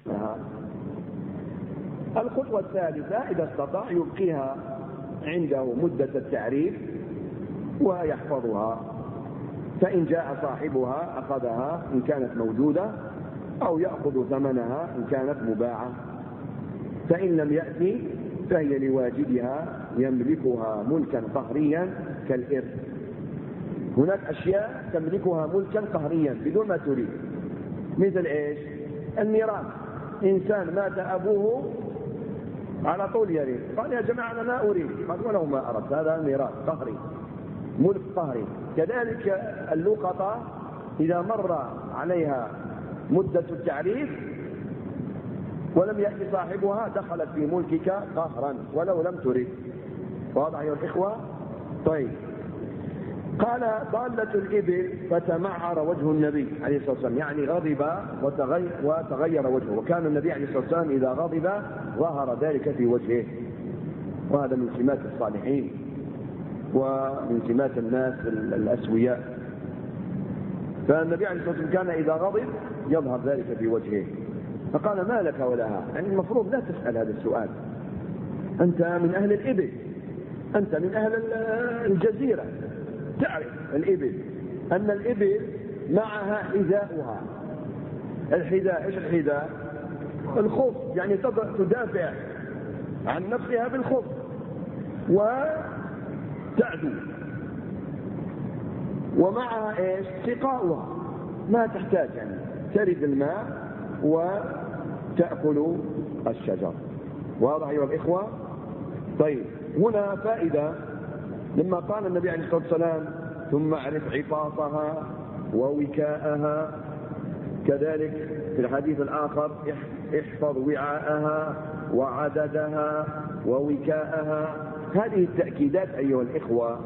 الخطوة الثالثة إذا استطاع يبقيها عنده مدة التعريف ويحفظها، فإن جاء صاحبها أخذها إن كانت موجودة، أو يأخذ ثمنها إن كانت مباعة، فإن لم يأتي فهي لواجدها يملكها ملكا قهريا كالإرث. هناك أشياء تملكها ملكا قهريا بدون ما تريد، مثل إيش؟ الميراث. إنسان مات أبوه على طول يريد، قال يا جماعة أنا لا أريد، قال ولو ما أردت، هذا ميراث قهري، ملك قهري. كذلك اللقطة إذا مر عليها مدة التعريف ولم يأتي صاحبها دخلت في ملكك قهرا ولو لم ترد. واضح يا الإخوة؟ طيب، قال ضالة الإبل فتمعر وجه النبي عليه الصلاة والسلام، يعني غضب وتغير وجهه، وكان النبي عليه الصلاة والسلام إذا غضب ظهر ذلك في وجهه، وهذا من سمات الصالحين ومن سمات الناس الأسوياء. فالنبي عليه الصلاة والسلام كان إذا غضب يظهر ذلك في وجهه، فقال ما لك ولها؟ يعني المفروض لا تسأل هذا السؤال، أنت من أهل الإبل، أنت من أهل الجزيرة، تعرف الإبل أن الإبل معها حذاؤها. الحذاء إيش الحذاء؟ الخف، يعني تدافع عن نفسها بالخف وتعدو، ومعها إيش؟ سقاؤها، ما تحتاج يعني ترد الماء وتأكل الشجر. واضح أيها الإخوة؟ طيب، هنا فائدة لما قال النبي عليه الصلاة والسلام ثم اعرف عفاصها ووكاءها، كذلك في الحديث الآخر احفظ وعاءها وعددها ووكاءها. هذه التأكيدات أيها الإخوة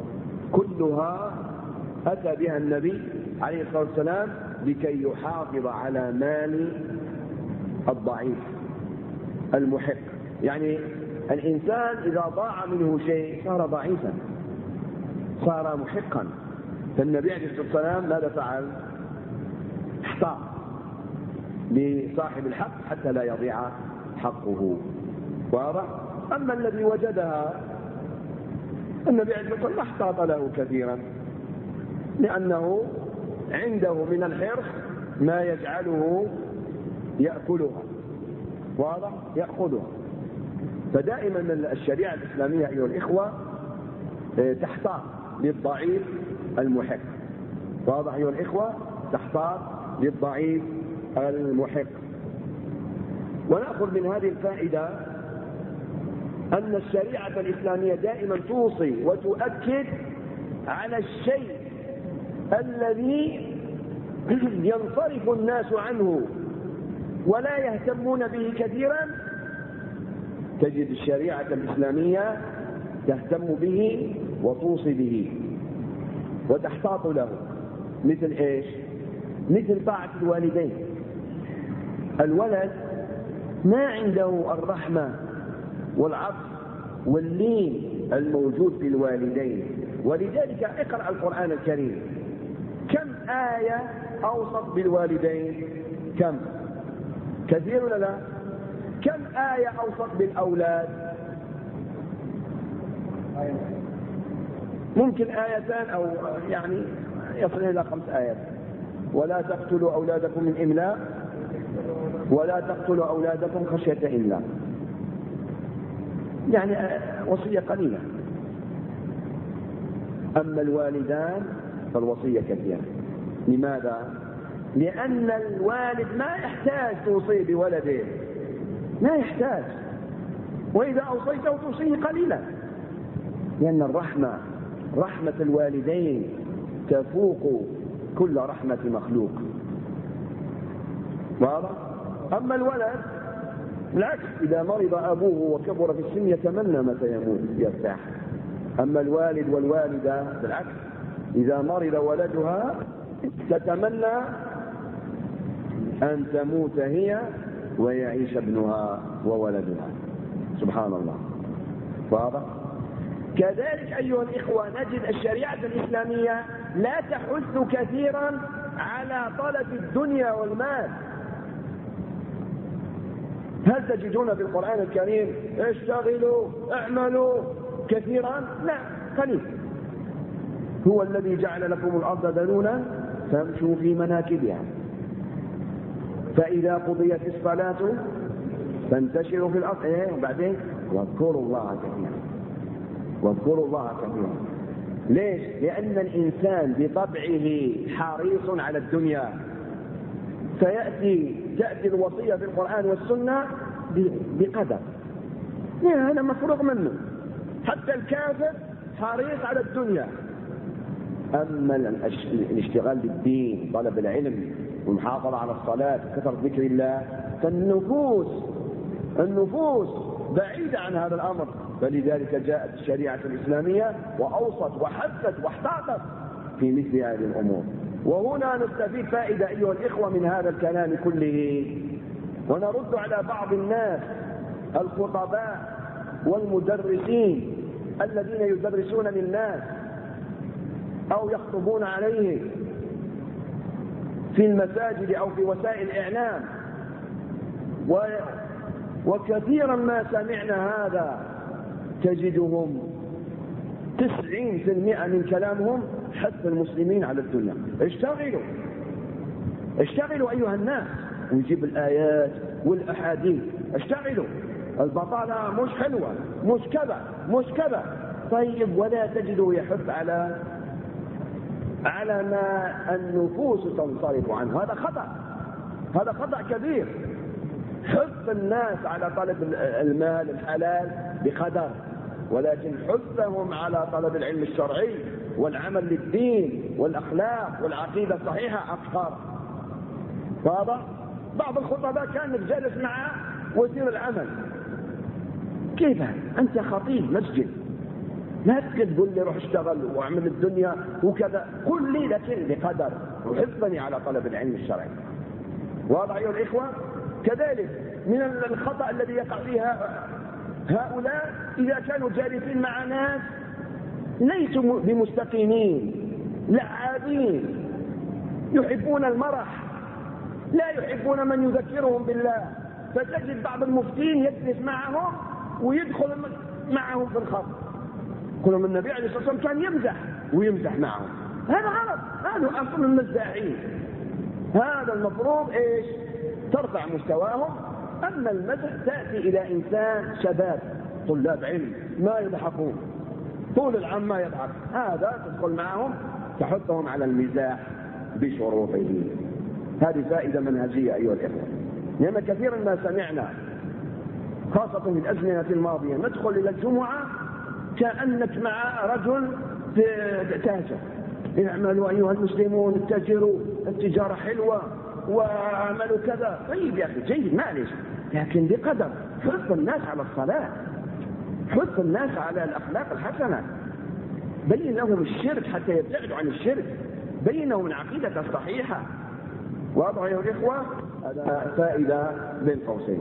كلها أتى بها النبي عليه الصلاة والسلام لكي يحافظ على مال الضعيف المحق. يعني الإنسان إذا ضاع منه شيء صار ضعيفا، صار محقا، فالنبي عليه الصلاة والسلام ماذا فعل؟ احتاط لصاحب الحق حتى لا يضيع حقه. واضح؟ أما الذي وجدها النبي عليه الصلاة والسلام احتاط له كثيرا، لأنه عنده من الحرص ما يجعله يأكلها. واضح؟ يأخذها. فدائما الشريعة الإسلامية أيها الإخوة تحتاط للضعيف المحق. واضح أيها الإخوة؟ تحتاط للضعيف المحق. ونأخذ من هذه الفائدة أن الشريعة الإسلامية دائما توصي وتؤكد على الشيء الذي ينصرف الناس عنه ولا يهتمون به كثيرا، تجد الشريعة الإسلامية تهتم به وتوصي به وتحتاط له. مثل إيش؟ مثل طاعة الوالدين. الولد ما عنده الرحمة والعطف واللين الموجود في الوالدين، ولذلك اقرأ القرآن الكريم، كم آية أوصت بالوالدين؟ كم؟ كثير ولا لا؟ كم آية أوصت بالأولاد؟ ممكن آيتان أو يعني يصل إلى 5 آيات. ولا تقتلوا أولادكم من إملاق ولا تقتلوا أولادكم خشية إملاق، يعني وصية قليلة. أما الوالدان فالوصية كثيرة. لماذا؟ لأن الوالد ما يحتاج توصي بولده، ما يحتاج، وإذا أوصيته توصيه قليلا، لأن رحمة الوالدين تفوق كل رحمة مخلوق. واضح؟ أما الولد بالعكس، إذا مرض أبوه وكبر في السن يتمنى متى يموت يرتاح. أما الوالد والوالدة بالعكس، إذا مرض ولدها تتمنى أن تموت هي ويعيش ابنها وولدها. سبحان الله. واضح؟ كذلك أيها الإخوة نجد الشريعة الإسلامية لا تحث كثيرا على طلب الدنيا والمال، هل تجدون في القرآن الكريم اشتغلوا اعملوا كثيرا؟ لا، قليل. هو الذي جعل لكم الأرض ذلولا فامشوا في مناكبها فإذا قضيت الصلاة فانتشروا في الأرض. وبعدين واذكروا الله كثيرا، واذكروا الله كثيرا. ليش؟ لأن الإنسان بطبعه حريص على الدنيا، تأتي الوصية في القرآن والسنة بقدر، هذا مفروغ منه. حتى الكافر حريص على الدنيا. أما الاشتغال بالدين، طلب العلم والمحافظة على الصلاة وكثرة ذكر الله، فالنفوس بعيدة عن هذا الأمر. فلذلك جاءت الشريعة الإسلامية وأوصت وحثت واحتاطت في مثل هذه الأمور. وهنا نستفيد فائدة أيها الإخوة من هذا الكلام كله، ونرد على بعض الناس الخطباء والمدرسين الذين يدرسون للناس أو يخطبون عليهم في المساجد أو في وسائل الإعلام. وكثيرا ما سمعنا هذا، تجدهم 90% من كلامهم حث المسلمين على الدنيا. اشتغلوا أيها الناس، ويجيب الآيات والأحاديث. اشتغلوا، البطالة مش حلوة، مش كذا. طيب، ولا تجدوا يحث على ما النفوس تنصرف عنه. هذا خطأ كبير. حث الناس على طلب المال الحلال بقدر، ولكن حثهم على طلب العلم الشرعي والعمل للدين والأخلاق والعقيدة الصحيحة أكثر. واضح؟ بعض الخطباء كانك جالس معه وزير العمل، كيف أنت خطيب مسجد، لا تقول لي روح اشتغل واعمل الدنيا وكذا، قل لي لكن بقدر، وحثني على طلب العلم الشرعي. واضح أيها الإخوة؟ كذلك من الخطأ الذي يقع فيها هؤلاء إذا كانوا جالسين مع ناس ليسوا بمستقيمين، لعابين، يحبون المرح، لا يحبون من يذكرهم بالله. فتجد بعض المفتين يجلس معهم ويدخل معهم في الخط. كلهم النبي عليه الصلاة والسلام كان يمزح معهم. هذا غلط، هذا أصل المزاحين. هذا المفروض إيش؟ ترفع مستواهم. أما المزح تأتي إلى إنسان شباب طلاب علم ما يضحكون، طول العام ما يضحك، هذا تدخل معهم تحثهم على المزاح بشروطه. هذه فائدة منهجية أيها الإخوة. لأن كثيرا ما سمعنا خاصة في الأزمنة الماضية ندخل إلى الجمعة كأنك مع رجل تاجر. اعملوا أيها المسلمون، اتجروا، التجارة حلوة، وعملوا كذا. طيب يا أخي، جيد، معلش، لكن بقدر. حث الناس على الصلاة، حث الناس على الأخلاق الحسنة، بين لهم الشرك حتى يبتعدوا عن الشرك، بينهم العقيدة الصحيحة. واضح يا الإخوة؟ هذا فائدة بين قوسين.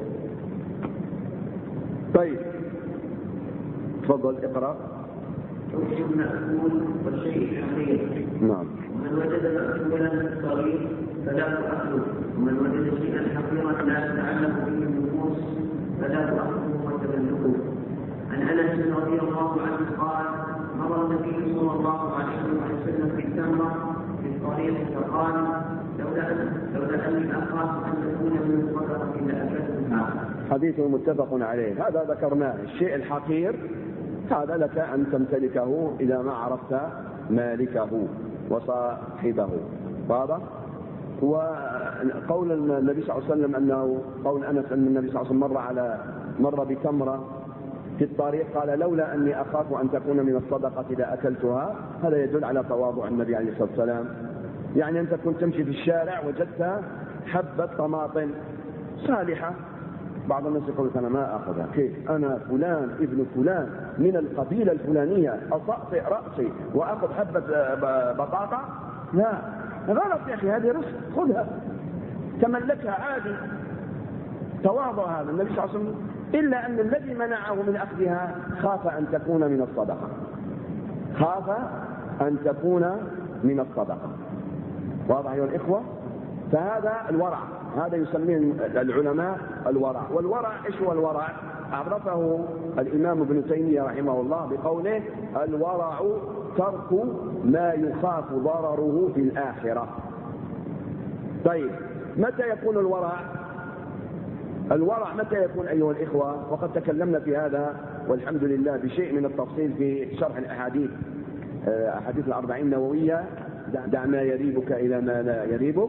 طيب، تفضل اقرأ. الشيء المأكول والشيء الحقير. نعم. ومن وجد مأكولا صغير فلا تأكله، ومن وجد شيئا حقيرا لا تتعلق به النفوس فلا تأكله وتملكه. عن أنس رضي الله عنه قال: مر النبي صلى الله عليه وسلم في التمرة في الطريق فقال: لولا أني أخاف أن تكون من الصدقة لأكلتها. حديث متفق عليه. هذا ذكرناه. الشيء الحقير هذا لك أن تمتلكه إذا ما عرفت مالكه وصاحبه. واضح؟ وقول النبي صلى الله عليه وسلم أنه قول أنس أن النبي صلى الله عليه وسلم مر بتمرة في الطريق قال: لولا أني أخاف أن تكون من الصدقة لأكلتها. هذا يدل على تواضع النبي عليه الصلاة والسلام. يعني أنت كنت تمشي في الشارع وجدت حبة طماطم صالحة، بعض الناس يقول أنا ما أخذها. كيف؟ أنا فلان ابن فلان من القبيلة الفلانية أطأطئ رأسي وأخذ حبة بطاطا؟ لا، غلط يا أخي، هذه رزق، خذها تملكها عادي. تواضع هذا النبي صلى الله عليه وسلم. إلا أن الذي منعه من أخذها خاف أن تكون من الصدقة، خاف أن تكون من الصدقة. واضح يا الإخوة؟ فهذا الورع. هذا يسميه العلماء الورع. والورع إيش هو الورع؟ عرفه الإمام ابن تيمية رحمه الله بقوله: الورع ترك ما يخاف ضرره في الآخرة. طيب متى يكون الورع؟ الورع متى يكون أيها الإخوة؟ وقد تكلمنا في هذا والحمد لله بشيء من التفصيل في شرح الأحاديث، أحاديث الأربعين النووية: دع ما يريبك إلى ما لا يريبك.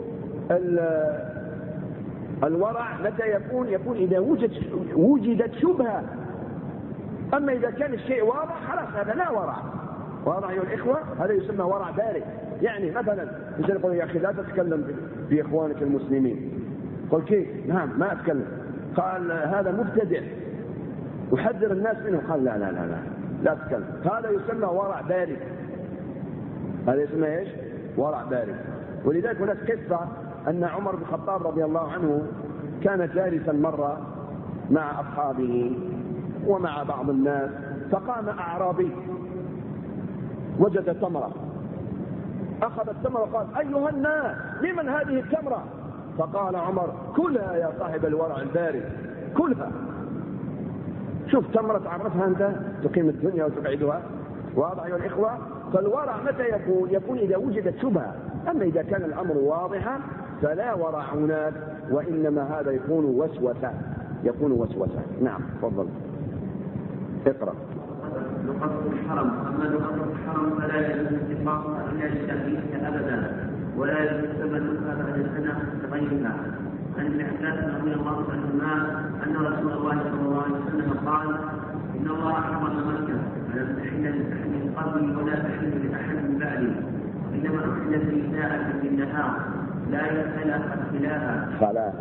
الورع متى يكون؟ يكون إذا وجدت شبهة. أما إذا كان الشيء واضح خلاص هذا لا ورع. واضح أيها الإخوة؟ هذا يسمى ورع بارد. يعني مثلا إنسان يقول: يا أخي لا تتكلم في إخوانك المسلمين. قل: كيف؟ نعم ما أتكلم. قال: هذا مبتدع وحذر الناس منه. قال: لا لا لا لا لا تتكلم. هذا يسمى ورع بارد. هذا يسمى إيش؟ ورع بارد. ولذلك هناك قصة أن عمر بن الخطاب رضي الله عنه كان جالسا مرة مع أصحابه ومع بعض الناس، فقام أعرابي وجد تمرة، أخذ التمرة وقال: أيها الناس لمن هذه التمرة؟ فقال عمر: كلها يا صاحب الورع البارد، كلها. شوف تمرة تعرفها أنت تقيم الدنيا وتبعدها. واضح أيها الإخوة؟ فالورع متى يكون؟ يكون إذا وجدت شبهة. أما إذا كان الأمر واضحا فلا ورع هناك، وإنما هذا يكون وسوسة. يكون وسوسة. نعم تفضل اقرأ. لقطة الحرم. أما لقطة الحرم فلا يجوز اتفاقها إلا لتأليفها أبدا، ولا يجوز تملكها بعد السنة لغيرها. عن ابن عباس رضي الله عنهما أن رسول الله صلى الله عليه وسلم قال: إن الله حرم مكة فلم تحل لأحد قبلي ولا تحل لأحد من بعدي، إنما أحلت في ساعة في النهار لا يسأل خلاها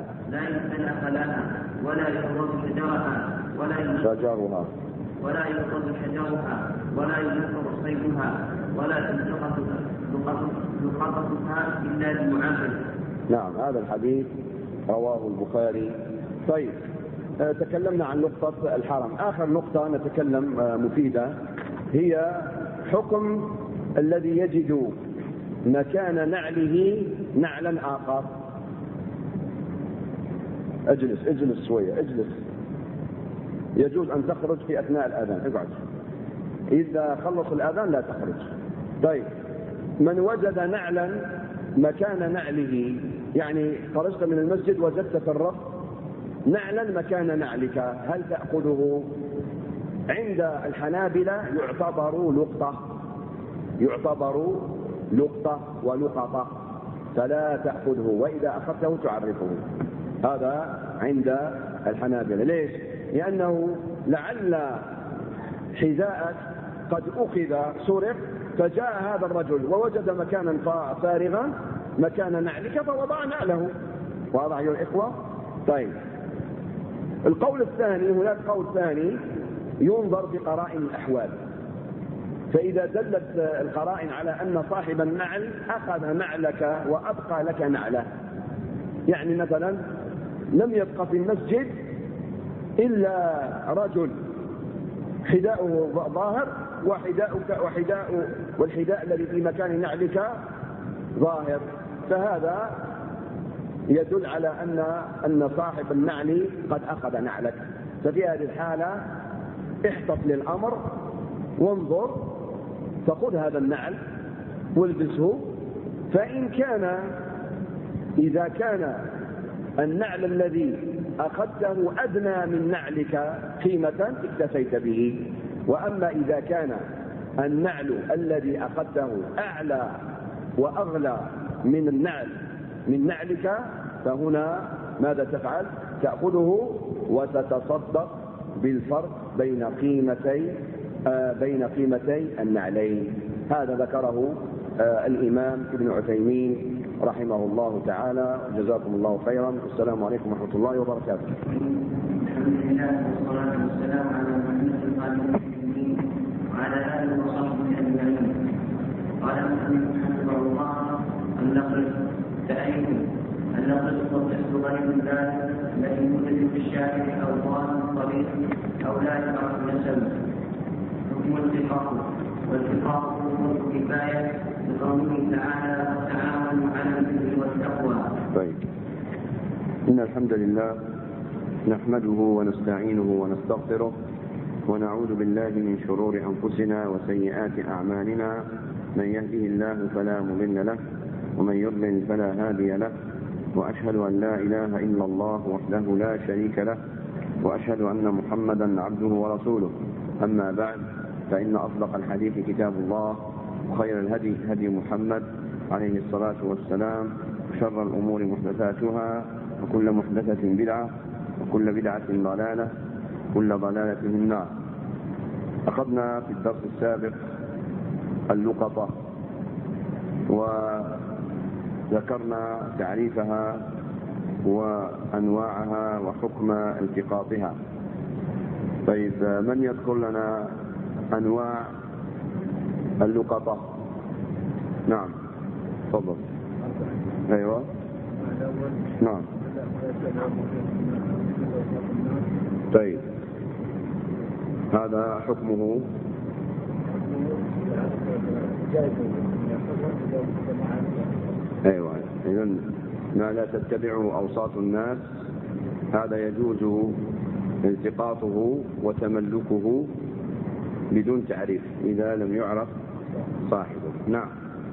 ولا يغضب شجرها ولا يغضب شجرها ولا ينفر صيدها ولا تنتقص لقطتها إلا بمعاهد. نعم هذا الحديث رواه البخاري. طيب تكلمنا عن نقطة الحرم. آخر نقطة نتكلم مفيدة هي حكم الذي يجد مكان نعله نعلا آخر. اجلس شوية، اجلس. يجوز أن تخرج في أثناء الأذان، اقعد. إذا خلص الأذان لا تخرج. طيب من وجد نعلا مكان نعله، يعني خرجت من المسجد وجدت في الرف نعلا مكان نعلك، هل تأخذه؟ عند الحنابلة يعتبر لقطة ولقطة، فلا تأخذه، وإذا أخذته تعرفه. هذا عند الحنابلة. ليش؟ لأنه لعل حذاءك قد أخذ سرق، فجاء هذا الرجل ووجد مكانا فارغا مكان نعلك فوضع نعله. واضح أيها الإخوة؟ طيب القول الثاني، هناك قول ثاني ينظر بقرائن الأحوال، فإذا دلت القرائن على أن صاحب النعل أخذ نعلك وأبقى لك نعله، يعني مثلا لم يبقى في المسجد إلا رجل حذاؤه ظاهر والحذاء الذي في مكان نعلك ظاهر، فهذا يدل على أن صاحب النعل قد أخذ نعلك. ففي هذه الحالة احتط للأمر وانظر، فخذ هذا النعل والبسه. إذا كان النعل الذي أخذته أدنى من نعلك قيمة اكتفيت به، وأما إذا كان النعل الذي أخذته أعلى وأغلى من نعلك فهنا ماذا تفعل؟ تأخذه وتتصدق بالفرق بين قيمتي النعلين. هذا ذكره الإمام ابن عثيمين رحمه الله تعالى. جزاكم الله خيرا. السلام عليكم ورحمة الله وبركاته. الحمد لله والصلاة والسلام على محمد وعلى آله وصحبه أجمعين. قال محمد حفظه الله: النقل تأييد. النقل تصح غير ذلك الذي يوجد في الشارع أو ظاهر طريق أو لا يعرف نسب. حكم والاتفاق فرض كفاية لقوله تعالى: وتعاونوا على البر والتقوى. طيب إن الحمد لله نحمده ونستعينه ونستغفره ونعوذ بالله من شرور أنفسنا وسيئات أعمالنا. من يهده الله فلا مضل له ومن يضلل فلا هادي له، وأشهد أن لا إله إلا الله وحده لا شريك له، وأشهد أن محمدا عبده ورسوله. أما بعد، فإن أصدق الحديث كتاب الله، وخير الهدي هدي محمد عليه الصلاة والسلام، وشر الأمور محدثاتها، وكل محدثة بدعة، وكل بدعة ضلالة، كل ضلالة في النار. أخذنا في الدرس السابق اللقطة وذكرنا تعريفها وأنواعها وحكم التقاطها. طيب، من يذكر لنا أنواع اللقطة؟ نعم، تفضل. أيوة، نعم. طيب، هذا حكمه أيوة. إذن ما لا تتبعه أوساط الناس هذا يجوز التقاطه وتملكه بدون تعريف إذا لم يعرف صاحبه. نعم.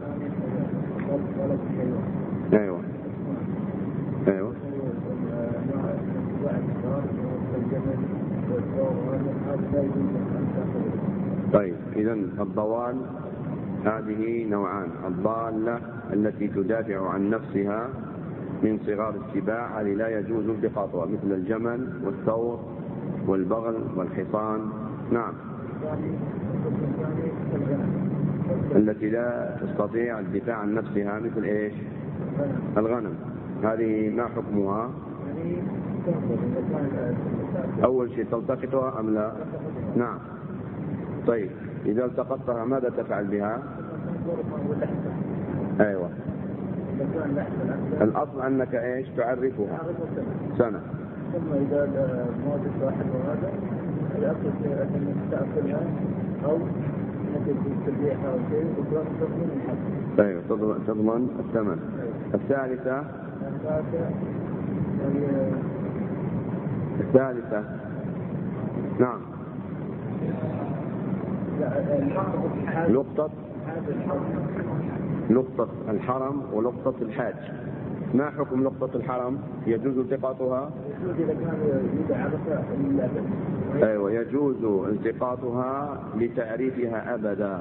أيوة، أيوة. طيب، إذن الضوال هذه نوعان: الضالة التي تدافع عن نفسها من صغار السباع، هذه لا يجوز التقاطها، مثل الجمل والثور والبغل والحصان. نعم. التي لا تستطيع الدفاع عن نفسها، مثل إيش؟ الغنم. هذه ما حكمها؟ أول شيء تلتقطها أم لا؟ نعم. طيب، إذا التقطتها ماذا تفعل بها؟ أيوة، الأصل أنك إيش؟ تعرفها سنة. ثم إذا موت واحد وهذا الأصل أنك تأكلها أو أنك تبيعها أو شيء وتضمن الحق. أيوة، تضمن الثمن. الثالثة نعم، لقطة الحرم ولقطة الحاج. ما حكم لقطة الحرم؟ يجوز التقاطها؟ أيوة، يجوز التقاطها لتعريفها أبدا.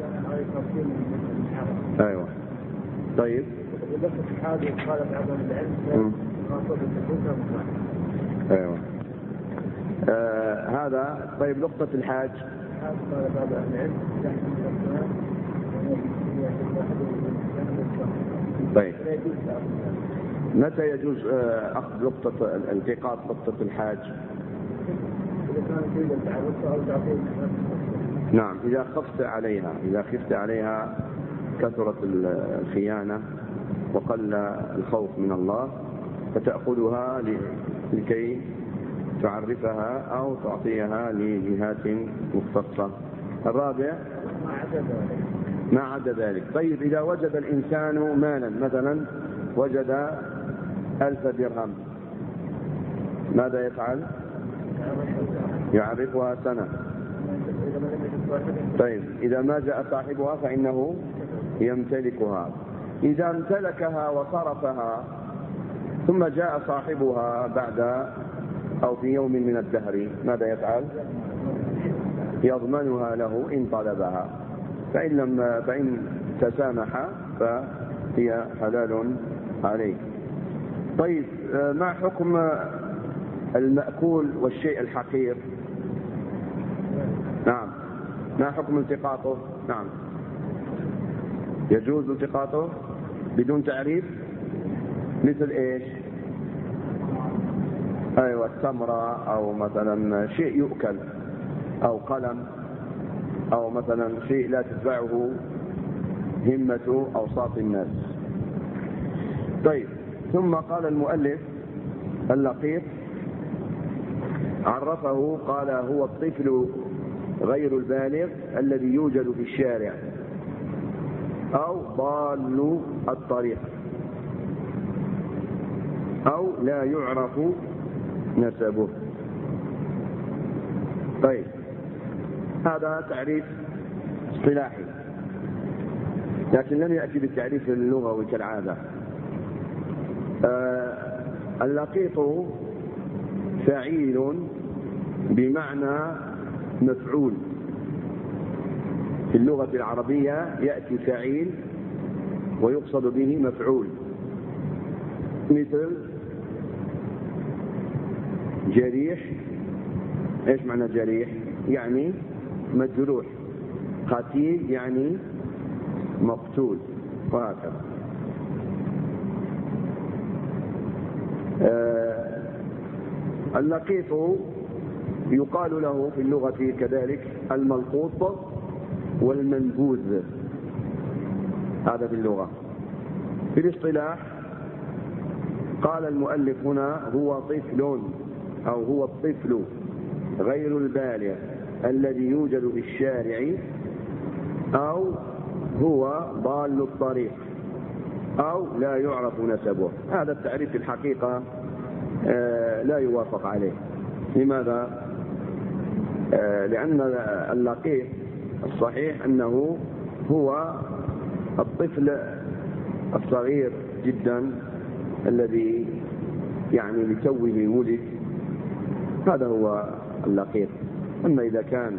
أيوة. طيب، أيوة. هذا. طيب، لقطة الحاج طيب، متى يجوز أخذ لقطة التقاط لقطة الحاج؟ نعم، إذا خفت عليها كثرة الخيانة وقل الخوف من الله، فتأخذها لكي تعرفها أو تعطيها لجهات مختصة. الرابع ما عدا ذلك. طيب، إذا وجد الإنسان مالا، مثلا وجد 1000 درهم، ماذا يفعل؟ يعرفها سنة. طيب، إذا ما جاء صاحبها فإنه يمتلكها. إذا امتلكها وصرفها ثم جاء صاحبها بعد أو في يوم من الدهر، ماذا يفعل؟ يضمنها له إن طلبها، فإن تسامح فهي حلال عليه. طيب، ما حكم المأكول والشيء الحقير؟ نعم، ما حكم التقاطه؟ نعم، يجوز التقاطه بدون تعريف، مثل إيش؟ أيوة، التمرة، أو مثلا شيء يؤكل، أو قلم، أو مثلا شيء لا تتبعه همة أوساط الناس. طيب، ثم قال المؤلف اللقيط عرفه، قال: هو الطفل غير البالغ الذي يوجد في الشارع أو ضال الطريق. أو لا يعرف نسبه. طيب، هذا تعريف اصطلاحي، لكن لم يأتي بالتعريف اللغوي كالعادة. اللقيط فعيل بمعنى مفعول. في اللغة العربية يأتي فعيل ويقصد به مفعول، مثل جريح. ايش معنى جريح؟ يعني مجروح. قتيل يعني مقتول، وهكذا. اللقيط يقال له في اللغة كذلك الملقوط والمنبوذ، هذا في اللغة. في الاصطلاح قال المؤلف هنا هو طفل، أو هو الطفل غير البالغ الذي يوجد في الشارع، أو هو ضال الطريق، أو لا يعرف نسبه. هذا التعريف في الحقيقة لا يوافق عليه. لماذا؟ لأن اللقيط الصحيح أنه هو الطفل الصغير جدا الذي يعني لتوه ولد، هذا هو اللقيط. أما إذا كان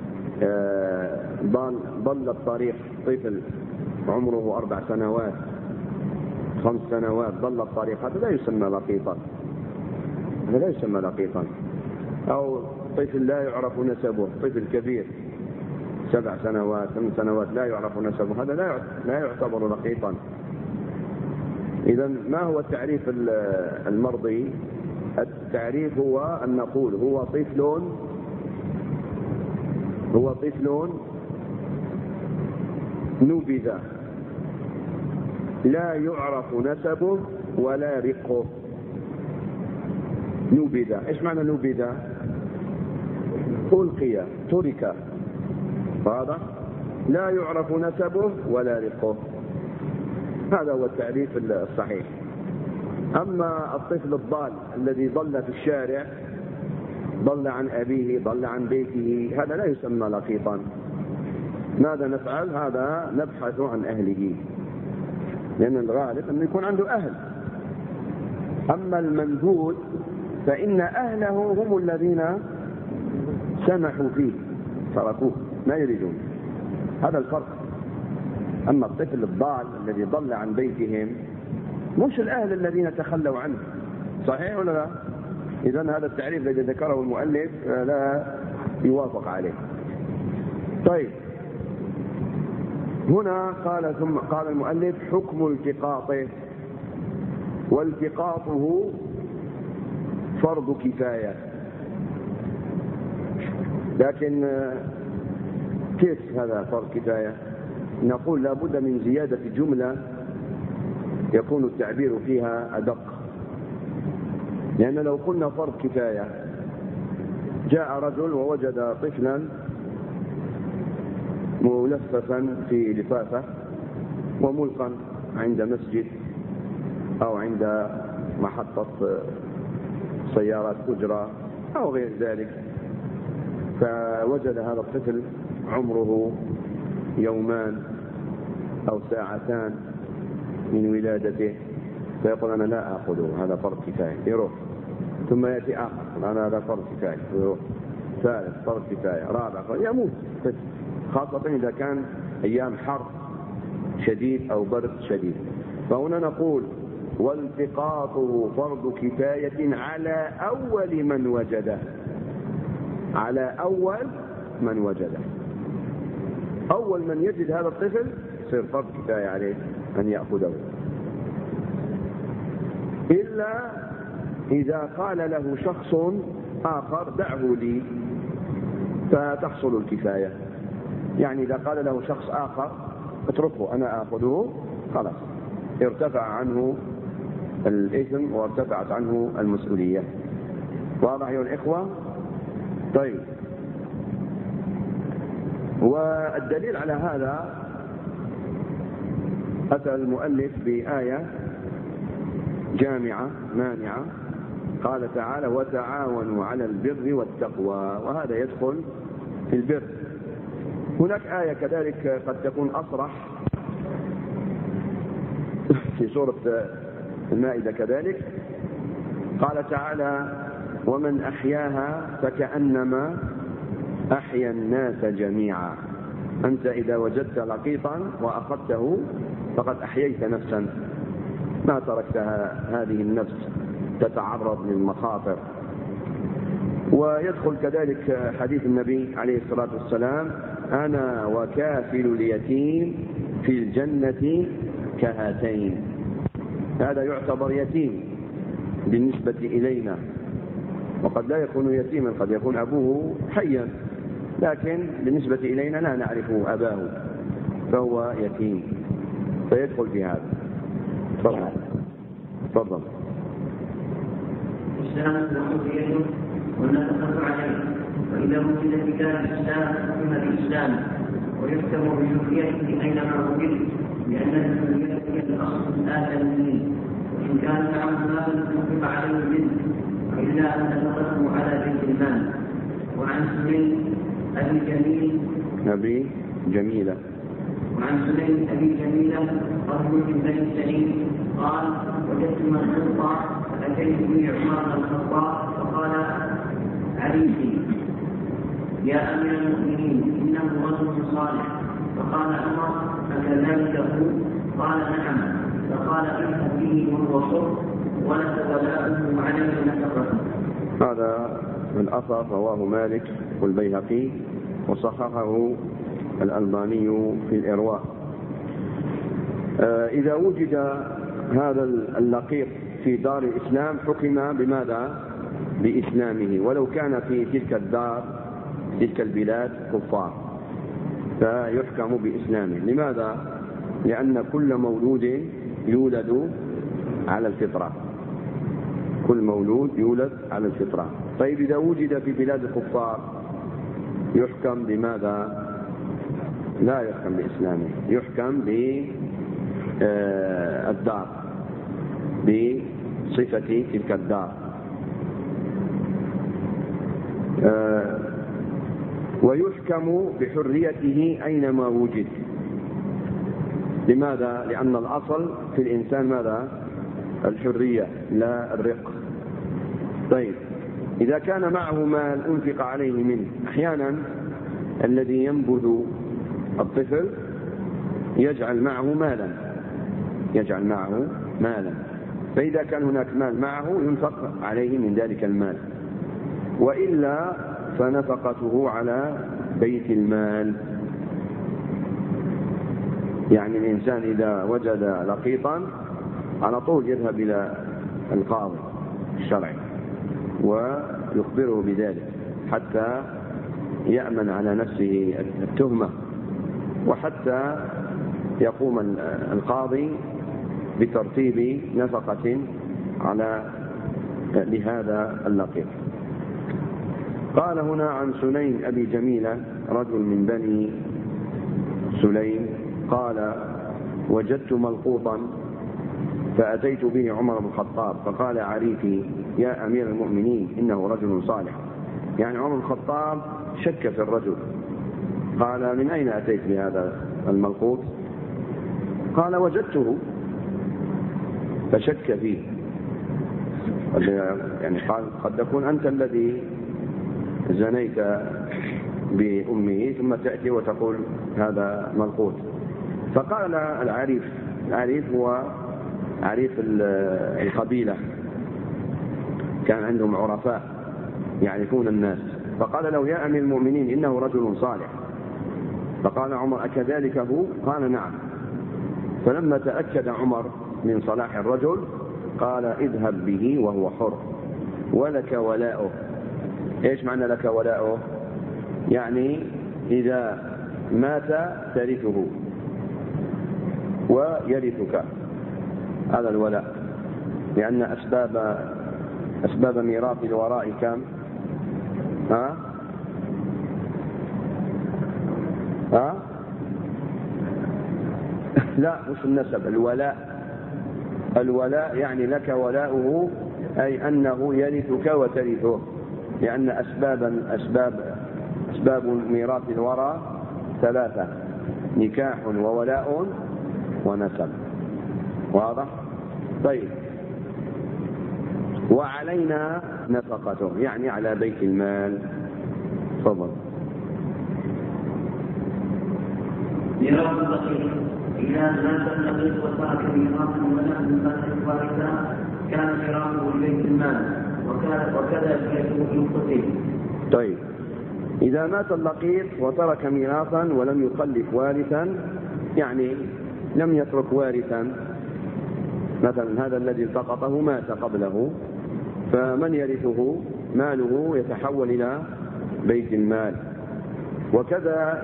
ضل الطريق طفل عمره 4 سنوات 5 سنوات ضل الطريق، هذا لا يسمى لقيطا، هذا لا يسمى لقيطا. أو طفل لا يعرف نسبه، طفل كبير 7 سنوات 8 سنوات لا يعرف نسبه، هذا لا يعتبر لقيطا. إذن ما هو التعريف المرضي؟ التعريف هو أن نقول هو طفل نبذ لا يعرف نسبه ولا رقه. نبذ، ايش معنى نبذ؟ ألقي، ترك، واضح؟ لا يعرف نسبه ولا رقه، هذا هو التعريف الصحيح. أما الطفل الضال الذي ضل في الشارع، ضل عن أبيه، ضل عن بيته، هذا لا يسمى لقيطا. ماذا نفعل؟ هذا نبحث عن أهله، لأن الغالب أنه يكون عنده أهل. أما المنبوذ فإن أهله هم الذين سمحوا فيه، تركوه، ما يريدون. هذا الفرق. أما الطفل الضال الذي ضل عن بيتهم مش الأهل الذين تخلوا عنه، صحيح ولا لا؟ إذن هذا التعريف الذي ذكره المؤلف لا يوافق عليه. طيب، هنا ثم قال المؤلف حكم التقاطه، والتقاطه فرض كفاية. لكن كيف هذا فرض كفاية؟ نقول لابد من زيادة جملة يكون التعبير فيها أدق، لأن لو قلنا فرض كفاية، جاء رجل ووجد طفلا ملففا في لفافة وملقا عند مسجد أو عند محطة سيارات أجرة أو غير ذلك، فوجد هذا الطفل عمره 2 يوم أو 2 ساعات من ولادته، فيقول أنا لا أخذه، هذا فرض كفاية، يروح. ثم يأتي آخر، أنا هذا فرض كفاية، يروح. ثالث فرض كفاية، رابع يموت، خاصة إذا كان أيام حر شديد أو برد شديد. فهنا نقول والتقاطه فرض كفاية على أول من وجده، على أول من وجده. أول من يجد هذا الطفل يصير فرض كفاية عليه أن يأخذه، إلا إذا قال له شخص آخر دعه لي فتحصل الكفاية. يعني إذا قال له شخص آخر اتركه أنا آخذه، خلاص ارتفع عنه الإثم وارتفعت عنه المسؤولية. واضح يا الإخوة؟ طيب، والدليل على هذا أتى المؤلف بآية جامعة مانعة. قال تعالى وتعاونوا على البر والتقوى، وهذا يدخل في البر. هناك آية كذلك قد تكون أصرح في سورة المائدة كذلك، قال تعالى ومن أحياها فكأنما أحيا الناس جميعا. أنت إذا وجدت لقيطا وأخذته فقد أحييت نفسا، ما تركتها هذه النفس تتعرض للمخاطر. ويدخل كذلك حديث النبي عليه الصلاة والسلام أنا وكافل اليتيم في الجنة كهاتين. هذا يعتبر يتيم بالنسبة إلينا، وقد لا يكون يتيما، قد يكون أبوه حيا، لكن بالنسبة إلينا لا نعرف أباه فهو يتيم، فيدخل في هذا. تفضل. الإسلام وحريته والنفقة عليه، وإذا وجد كتاب الإسلام حكم الإسلام ويحكم بحريته أينما وجد، لأن الحرية هي الأصل الآدمي، وإن كان معه مال حكم عليه منه، وإلا أن نفقته على بيت المال. وعن سليم أبي جميلة رجل من بني سعيد قال وجدت منصوصا فأتيت به عمر بن الخطاب فقال عليك يا أمير المؤمنين إنه رجل صالح. فقال عمر أكذلك هو؟ قال نعم. فقال اذهب به وهو حر ولك ولاؤه عليه نفقته. هذا الأثر رواه مالك والبيهقي وصححه الألباني في الإرواء. إذا وجد هذا اللقيط في دار الإسلام حكم بماذا؟ بإسلامه، ولو كان في تلك الدار تلك البلاد كفار فيحكم بإسلامه. لماذا؟ لأن كل مولود يولد على الفطرة، كل مولود يولد على الفطرة. طيب إذا وجد في بلاد الكفار يحكم بماذا؟ لا يحكم بإسلامه، يحكم بالدار، بصفة تلك الدار. ويحكم بحريته أينما وجد. لماذا؟ لأن الأصل في الإنسان ماذا؟ الحرية لا الرق. طيب إذا كان معه مال أنفق عليه منه، أحيانا الذي ينبذ الطفل يجعل معه مالا، فإذا كان هناك مال معه ينفق عليه من ذلك المال، وإلا فنفقته على بيت المال. يعني الإنسان إذا وجد لقيطا على طول يذهب إلى القاضي الشرعي ويخبره بذلك حتى يأمن على نفسه التهمة، وحتى يقوم القاضي بترتيب نفقة لهذا اللقيط. قال هنا عن سليم أبي جميلة رجل من بني سليم قال وجدت ملقوطا فأتيت به عمر بن الخطاب فقال عريفي يا أمير المؤمنين إنه رجل صالح. يعني عمر بن الخطاب شك في الرجل، قال من أين أتيت بهذا الملقوط؟ قال وجدته، فشك فيه. يعني قال قد تكون أنت الذي زنيت بأمه ثم تأتي وتقول هذا ملقوط. فقال العريف هو عريف القبيلة، كان عندهم عرفاء يعرفون الناس، فقال له يا أمير المؤمنين إنه رجل صالح. فقال عمر أكذلك هو؟ قال نعم. فلما تأكد عمر من صلاح الرجل قال اذهب به وهو حر ولك ولاؤه. ايش معنى لك ولاؤه؟ يعني إذا مات ترثه ويرثك، هذا الولاء. لأن أسباب ميراث الوراء كم؟ لا مش النسب، الولاء. الولاء يعني لك ولاؤه، أي أنه يرثك وترثه، لأن أسباب ميراث الورى ثلاثة: نكاح وولاء ونسب. واضح؟ طيب. وعلينا نفقته، يعني على بيت المال. تفضل. ميراث البقية إذا مات اللقيط وترك ميراثا ولم يقدم وارثا كان ميراثه لبيت المال، وكذا ديته إن قتل. طيب، إذا مات اللقيط وترك ميراثا ولم يخلف وارثا، يعني لم يترك وارثا، مثلا هذا الذي التقطه مات قبله، فمن يرثه ماله يتحول إلى بيت المال. وكذا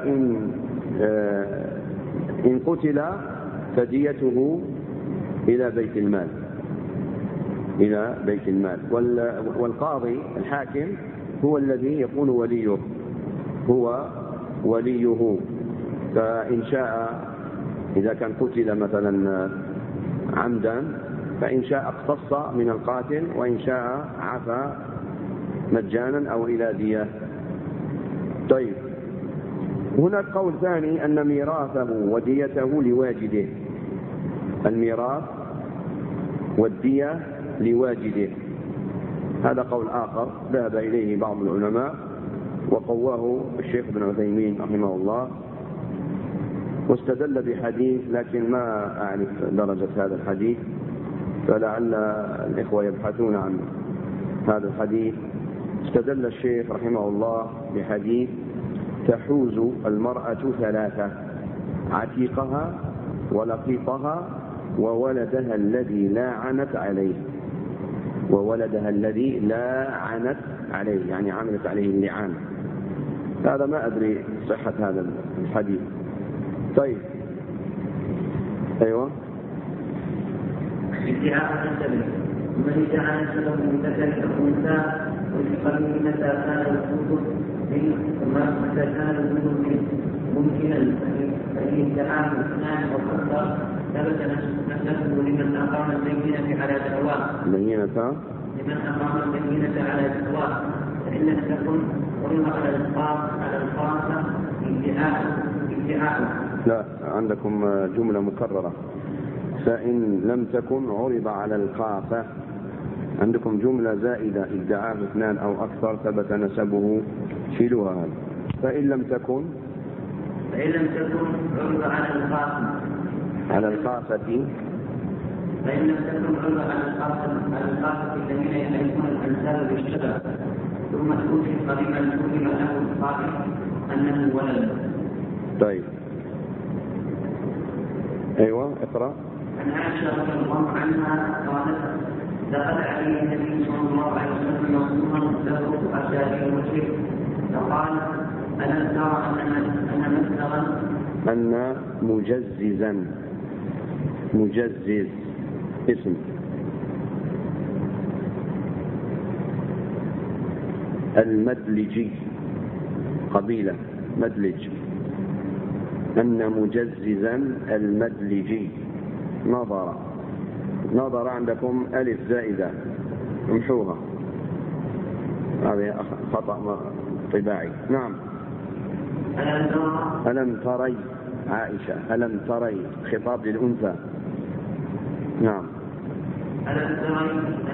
إن قتل فديته إلى بيت المال. والقاضي الحاكم هو الذي يكون وليه. فإن شاء، إذا كان قتل مثلا عمدا، فإن شاء اقتص من القاتل، وإن شاء عفى مجانا أو إلى دية. طيب، هناك قول ثاني أن ميراثه وديته لواجده. الميراث والدية لواجده، هذا قول آخر ذهب إليه بعض العلماء وقواه الشيخ ابن عثيمين رحمه الله، واستدل بحديث، لكن ما أعرف درجة هذا الحديث، فلعل الإخوة يبحثون عن هذا الحديث. استدل الشيخ رحمه الله بحديث: تحوز المرأة ثلاثة: عتيقها ولقيطها وولدها الذي لا عنت عليه، يعني عملت عليه اللعان. هذا ما أدري صحة هذا الحديث. طيب، أيوة. ادعاء السبب: من ادعى نسبه من ذكر أو أنثى والقلب متى كان الوجود ممكنا، فإن ادعاه اثنان أو أكثر ثبت نسبه لمن أقام البينة على دعواه. فإن لم تكن قرر على الخاصة ادعاءه. لا، عندكم جملة مكررة: فإن لم تكن عرض على الخاصة. عندكم جملة زائدة: ادعاه اثنان أو أكثر ثبت نسبه. شيلوها هذا. فإن لم تكن عرض على الخاصة. فإن لم تكن عرض على الخاصة الذين يعرفون الأنساب بالشبه، ثم توفق بمن كتب له الصالح أنه ولد. طيب، أيوة، اقرأ. عن عائشة رضي الله عنها قالت: دخل عليه النبي صلى الله عليه وسلم مصوما له أشاري المشرك، فقال: ألم ترى أن مجزز اسم المدلجي، قبيلة مدلج، أن مجززا المدلجي نظر عندكم ألف زائدة، امحوها، هذا خطأ طباعي. نعم. ألم تري عائشة، ألم تري، خطاب للأنثى. نعم. ألم تري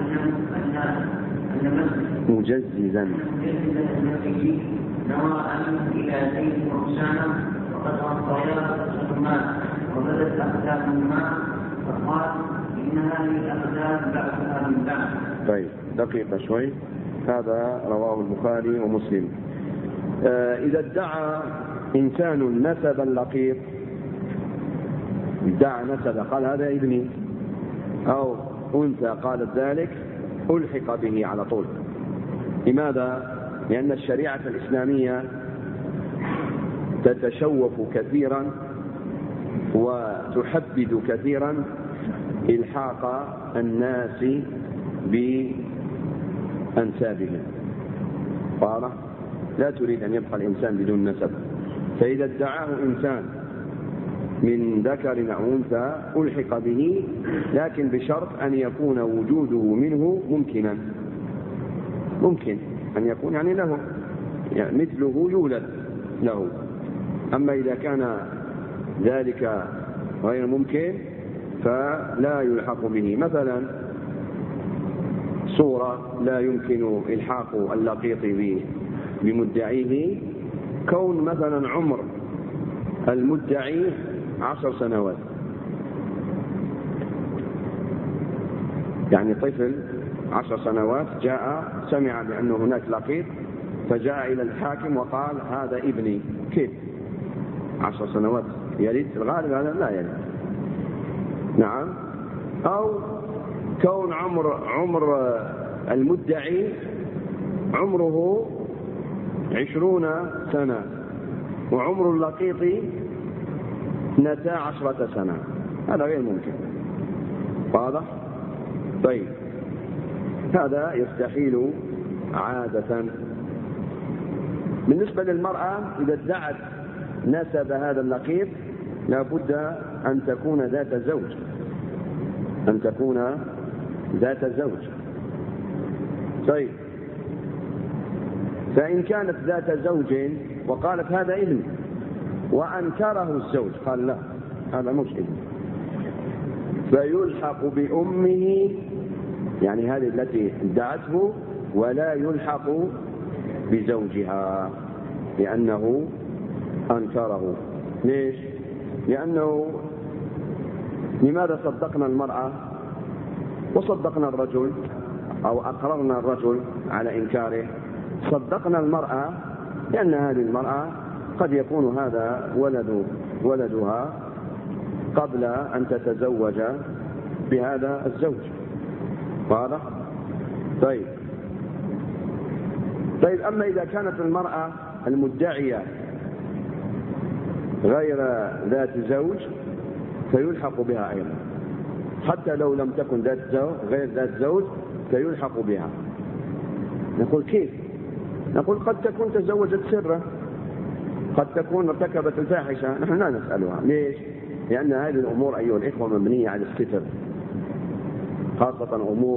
أن مجززا المدلجي نوى أن إلى زيد وأسامة وقد أنطيا الأمات وبدت أقدامهما، فقال: إن هذه الأقدام بعضها من بعض. طيب، دقيقة شوي. هذا رواه البخاري ومسلم. إذا ادعى إنسان نسب اللقيط، ادعى نسب، قال هذا ابني، أو أنثى قالت ذلك، ألحق به على طول. لماذا؟ لأن الشريعة الإسلامية تتشوف كثيرا وتحبذ كثيرا إلحاق الناس بأنسابهم. واضح؟ لا تريد أن يبقى الإنسان بدون نسب. فإذا ادعاه إنسان من ذكر أو أنثى ألحق به، لكن بشرط أن يكون وجوده منه ممكنا، ممكن أن يكون يعني له، يعني مثله يولد له. أما إذا كان ذلك غير ممكن فلا يلحق به. مثلا صورة لا يمكن إلحاق اللقيط بمدعيه، كون مثلا عمر المدعي 10 سنوات، يعني طفل 10 سنوات جاء سمع بأن هناك لقيط فجاء إلى الحاكم وقال هذا ابني. كيف 10 سنوات يلد؟ الغالب هذا لا يلد. نعم. أو كون عمر المدعي عمره 20 سنة وعمر اللقيط 12 سنة، هذا غير ممكن. واضح؟ طيب هذا يستحيل عادة. بالنسبة للمرأة إذا ادعت نسب هذا اللقيط لا بد أن تكون ذات زوج، أن تكون ذات زوج. طيب فإن كانت ذات زوج وقالت هذا ابني وأنكره الزوج، قال لا هذا مش ابني، فيلحق بأمه، يعني هذه التي ادعته، ولا يلحق بزوجها لأنه أنكره. ليش؟ لأنه لماذا صدقنا المرأة وصدقنا الرجل أو أقررنا الرجل على إنكاره؟ صدقنا المرأة لأن هذه المرأة قد يكون هذا ولدها قبل أن تتزوج بهذا الزوج. واضح؟ طيب أما إذا كانت المرأة المدعية غير ذات زوج فيلحق بها أيضا، حتى لو لم تكن غير ذات زوج فيلحق بها. نقول كيف؟ نقول قد تكون تزوجت سرا، قد تكون ارتكبت الفاحشة، نحن لا نسألها. ليش؟ لأن هذه الأمور أيها الإخوة مبنية على الستر، خاصة أمور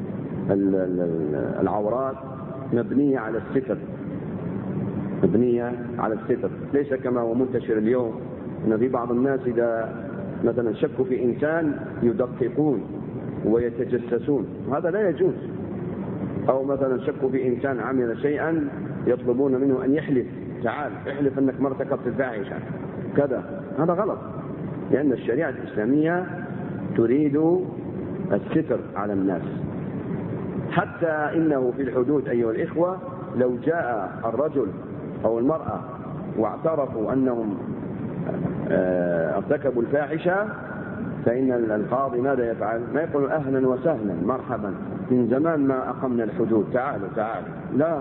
العورات مبنية على الستر، مبنية على الستر. ليس كما هو منتشر اليوم أن في بعض الناس إذا مثلا شكوا في إنسان يدققون ويتجسسون، هذا لا يجوز. أو مثلا شكوا في إنسان عمل شيئا يطلبون منه أن يحلف، تعال احلف أنك ما ارتكبت الفاحشة كذا، هذا غلط، لأن الشريعة الإسلامية تريد الستر على الناس. حتى إنه في الحدود أيها الإخوة لو جاء الرجل أو المرأة واعترفوا أنهم ارتكبوا الفاحشة فإن القاضي ماذا يفعل؟ ما يقول أهلا وسهلا مرحبا من زمان ما أقمنا الحدود، تعالوا، لا،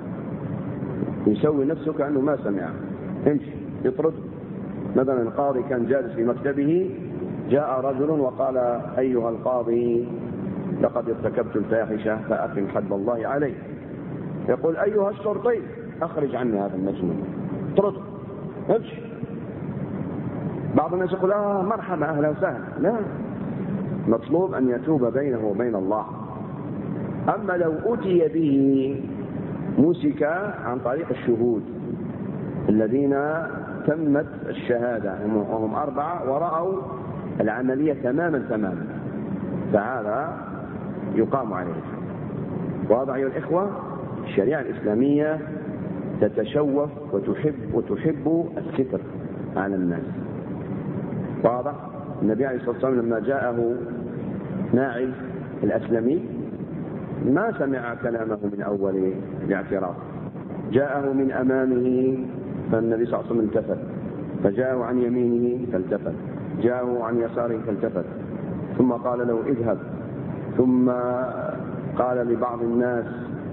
يسوي نفسه كأنه ما سمع، امشي، يطرد. مثلا القاضي كان جالس في مكتبه، جاء رجل وقال أيها القاضي لقد ارتكبت الفاحشة فأقم حد الله عليه. يقول أيها الشرطي أخرج عني هذا المجنون، اطرد، امشي. بعض الناس يقول مرحبا أهلا وسهلا، لا، مطلوب أن يتوب بينه وبين الله. أما لو أتي به مسك عن طريق الشهود الذين تمت الشهادة وهم 4 ورأوا العملية تماما، فهذا يقام عليه. واضح أيها الإخوة؟ الشريعة الإسلامية تتشوف وتحب الستر على الناس. واضح؟ النبي عليه الصلاة والسلام لما جاءه ناعل الأسلمي ما سمع كلامه من أول الاعتراف، جاءه من أمامه فالنبي صلى الله عليه وسلم التفت، فجاءه عن يمينه فالتفت، جاءه عن يساره فالتفت، ثم قال له اذهب، ثم قال لبعض الناس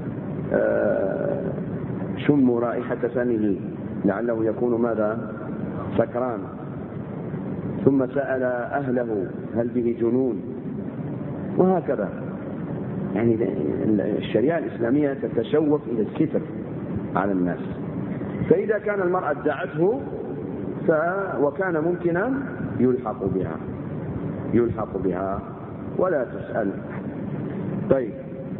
شموا رائحة فمه لعله يكون ماذا؟ سكران، ثم سأل أهله هل به جنون، وهكذا. يعني الشريعة الإسلامية تتشوف إلى الستر على الناس. فإذا كان المرأة ادعته وكان ممكنا يلحق بها ولا تسأل. طيب،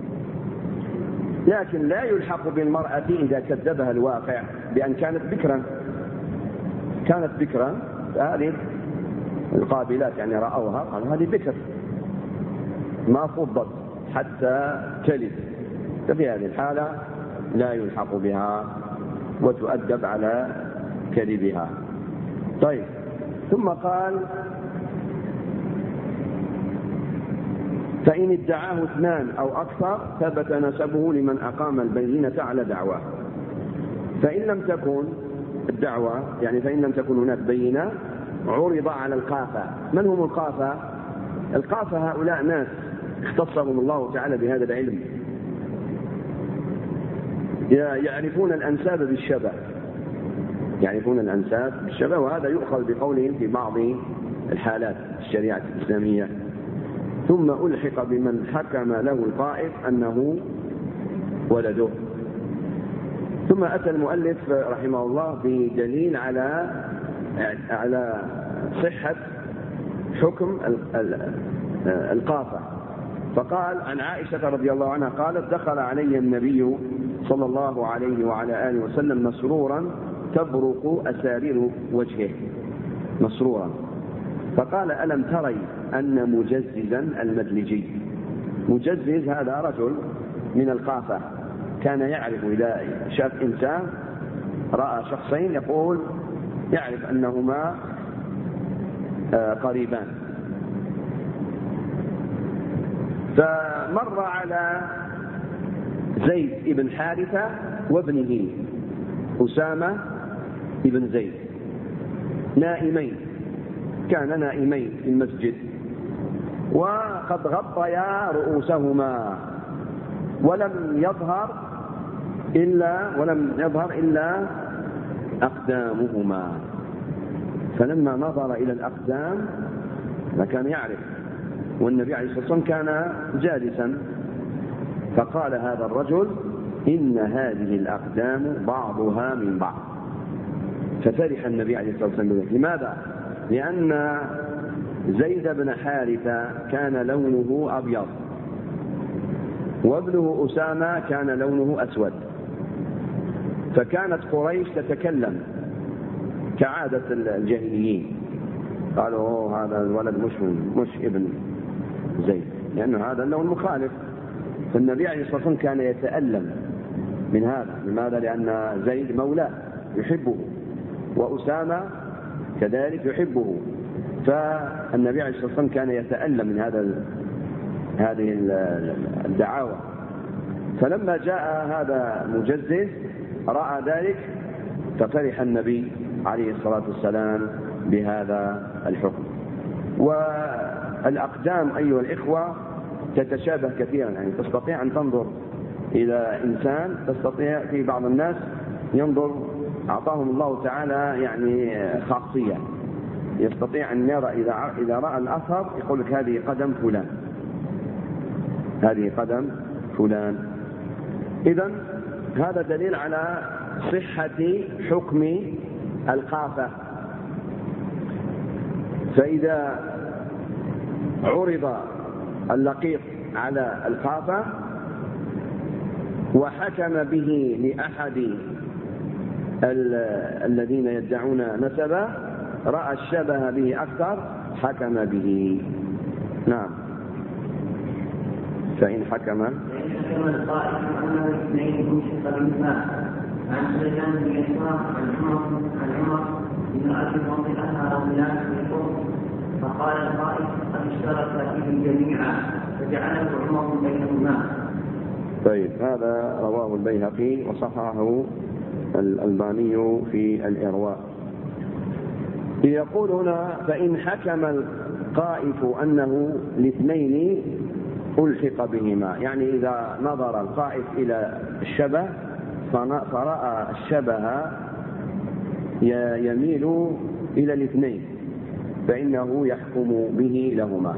لكن لا يلحق بالمرأة إذا كذبها الواقع بأن كانت بكرا، هذه القابلات يعني رأوها قالوا هذه بكر ما فضت حتى تلد، ففي هذه الحالة لا يلحق بها وتؤدب على كذبها. طيب، ثم قال فإن ادعاه 2 أو أكثر ثبت نسبه لمن أقام البينة على دعواه. فإن لم تكن الدعوة يعني فإن لم تكن هناك بينة عرض على القافة. من هم القافة؟ القافة هؤلاء ناس اختصهم الله تعالى بهذا العلم، يعرفون الأنساب بالشبه، وهذا يؤخذ بقولهم في بعض الحالات الشريعة الإسلامية. ثم ألحق بمن حكم له القائف أنه ولده. ثم أتى المؤلف رحمه الله بدليل على صحة حكم القافة، فقال عن عائشة رضي الله عنها قالت دخل علي النبي صلى الله عليه وعلى آله وسلم مسرورا تبرق أسارير وجهه مسرورا، فقال ألم تري أن مجززا المدلجي، مجزز هذا رجل من القافة كان يعرف إذا شاف إنسان رأى شخصين يقول يعرف أنهما قريبان، فمر على زيد بن حارثة وابنه أسامة بن زيد كان نائمين في المسجد، وقد غطيا رؤوسهما ولم يظهر إلا أقدامهما. فلما نظر إلى الأقدام فكان يعرف، والنبي عليه الصلاة والسلام كان جالسا، فقال هذا الرجل إن هذه الأقدام بعضها من بعض. ففرح النبي عليه الصلاة والسلام. لماذا؟ لأن زيد بن حارثة كان لونه أبيض، وابنه أسامة كان لونه أسود، فكانت قريش تتكلم كعادة الجاهليين، قالوا هذا الولد مش ابن زيد لأنه هذا اللون مخالف. فالنبي عليه الصلاة والسلام كان يتألم من هذا. لماذا؟ لأن زيد مولاه يحبه، وأسامة كذلك يحبه، فالنبي عليه الصلاة والسلام كان يتألم من هذه الدعاوى. فلما جاء هذا مجزز رأى ذلك ففرح النبي عليه الصلاة والسلام بهذا الحكم. والأقدام أيها الإخوة تتشابه كثيرا، يعني تستطيع أن تنظر إلى إنسان، تستطيع في بعض الناس ينظر أعطاهم الله تعالى يعني خاصية، يستطيع أن يرى إذا رأى الأثر يقول لك هذه قدم فلان، هذه قدم فلان. إذن هذا دليل على صحة حكم القافة. فإذا عرض اللقيط على القافة وحكم به لأحد الذين يدعون نسبه رأى الشبه به أكثر حكم به. نعم. فإن حكم القائل أنه اثنين مشرق منها عن سليمان بن يسار عن عمر بن أبي موطئها رجلان في القرب، فقال القائل قد اشترك فيه جميعا فجعله عمر بينهما. طيب، هذا رواه البيهقي وصححه الألباني في الإرواء. يقول هنا فإن حكم القائف أنه الاثنين ألحق بهما، يعني إذا نظر القائف إلى الشبه فرأى الشبه يميل إلى الاثنين فإنه يحكم به لهما.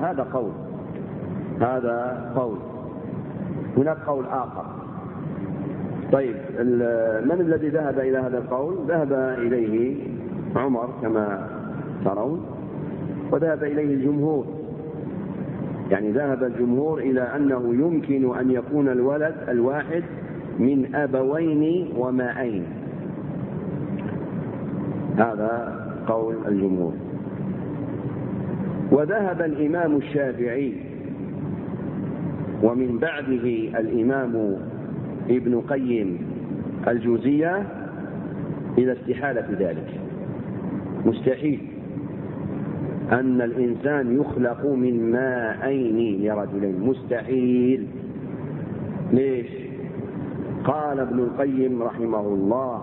هذا قول. هناك قول آخر. طيب، من الذي ذهب إلى هذا القول؟ ذهب إليه عمر كما ترون، وذهب إليه الجمهور، يعني ذهب الجمهور إلى أنه يمكن أن يكون الولد الواحد من أبوين ومائين. هذا قول الجمهور. وذهب الإمام الشافعي ومن بعده الإمام ابن قيم الجوزية إلى استحالة ذلك. مستحيل أن الإنسان يخلق من مائين لرجلين، مستحيل. ليش؟ قال ابن القيم رحمه الله: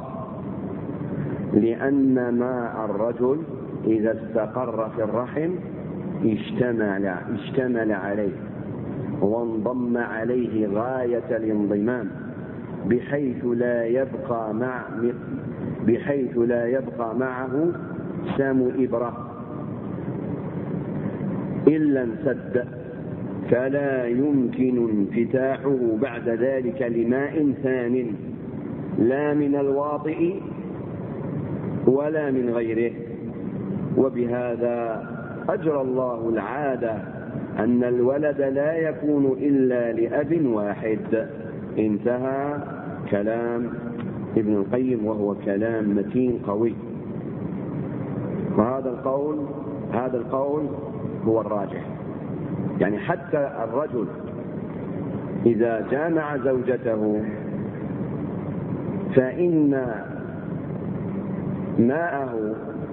لأن ماء الرجل إذا استقر في الرحم اشتمل عليه وانضم عليه غاية الانضمام، بحيث لا يبقى معه سام إبرة إلا انسد، فلا يمكن انفتاحه بعد ذلك لماء ثان، لا من الواطئ ولا من غيره. وبهذا أجرى الله العادة أن الولد لا يكون إلا لأب واحد. انتهى كلام ابن القيم، وهو كلام متين قوي. وهذا القول هو الراجح. يعني حتى الرجل إذا جامع زوجته فإن ماءه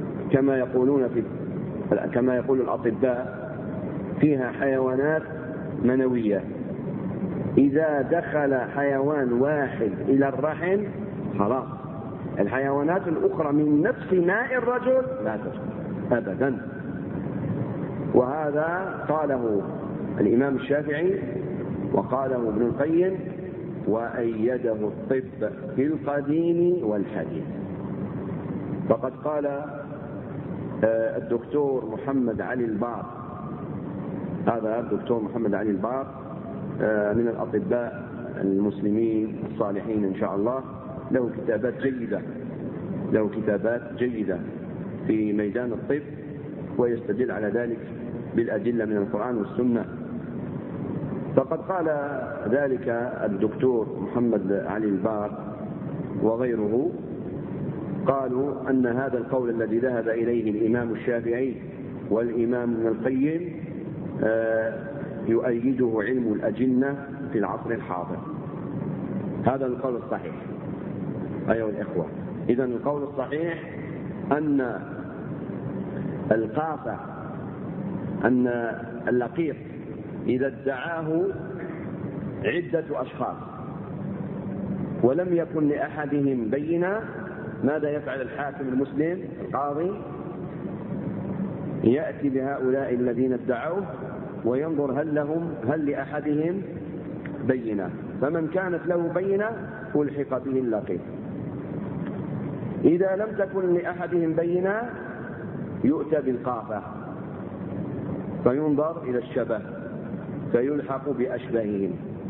كما يقول الأطباء فيها حيوانات منوية، إذا دخل حيوان واحد إلى الرحم خلاص الحيوانات الأخرى من نفس ماء الرجل لا تدخل أبدا. وهذا قاله الإمام الشافعي وقاله ابن القيم، وأيده الطب في القديم والحديث. فقد قال الدكتور محمد علي البار، هذا الدكتور محمد علي البار من الأطباء المسلمين الصالحين إن شاء الله، له كتابات جيدة في ميدان الطب، ويستدل على ذلك بالأدلة من القرآن والسنة. فقد قال ذلك الدكتور محمد علي البار وغيره، قالوا أن هذا القول الذي ذهب إليه الإمام الشافعي والإمام ابن القيم يؤيده علم الأجنة في العصر الحاضر. هذا القول الصحيح أيها الإخوة. إذن القول الصحيح أن القافة، أن اللقيط إذا ادعاه عدة أشخاص ولم يكن لأحدهم بينة، ماذا يفعل الحاكم المسلم القاضي؟ يأتي بهؤلاء الذين ادعوه وينظر هل لأحدهم بينة، فمن كانت له بينة ألحق به اللقيط. إذا لم تكن لأحدهم بينة يؤتى بالقافة فينظر إلى الشبه فيلحق بأشبههم.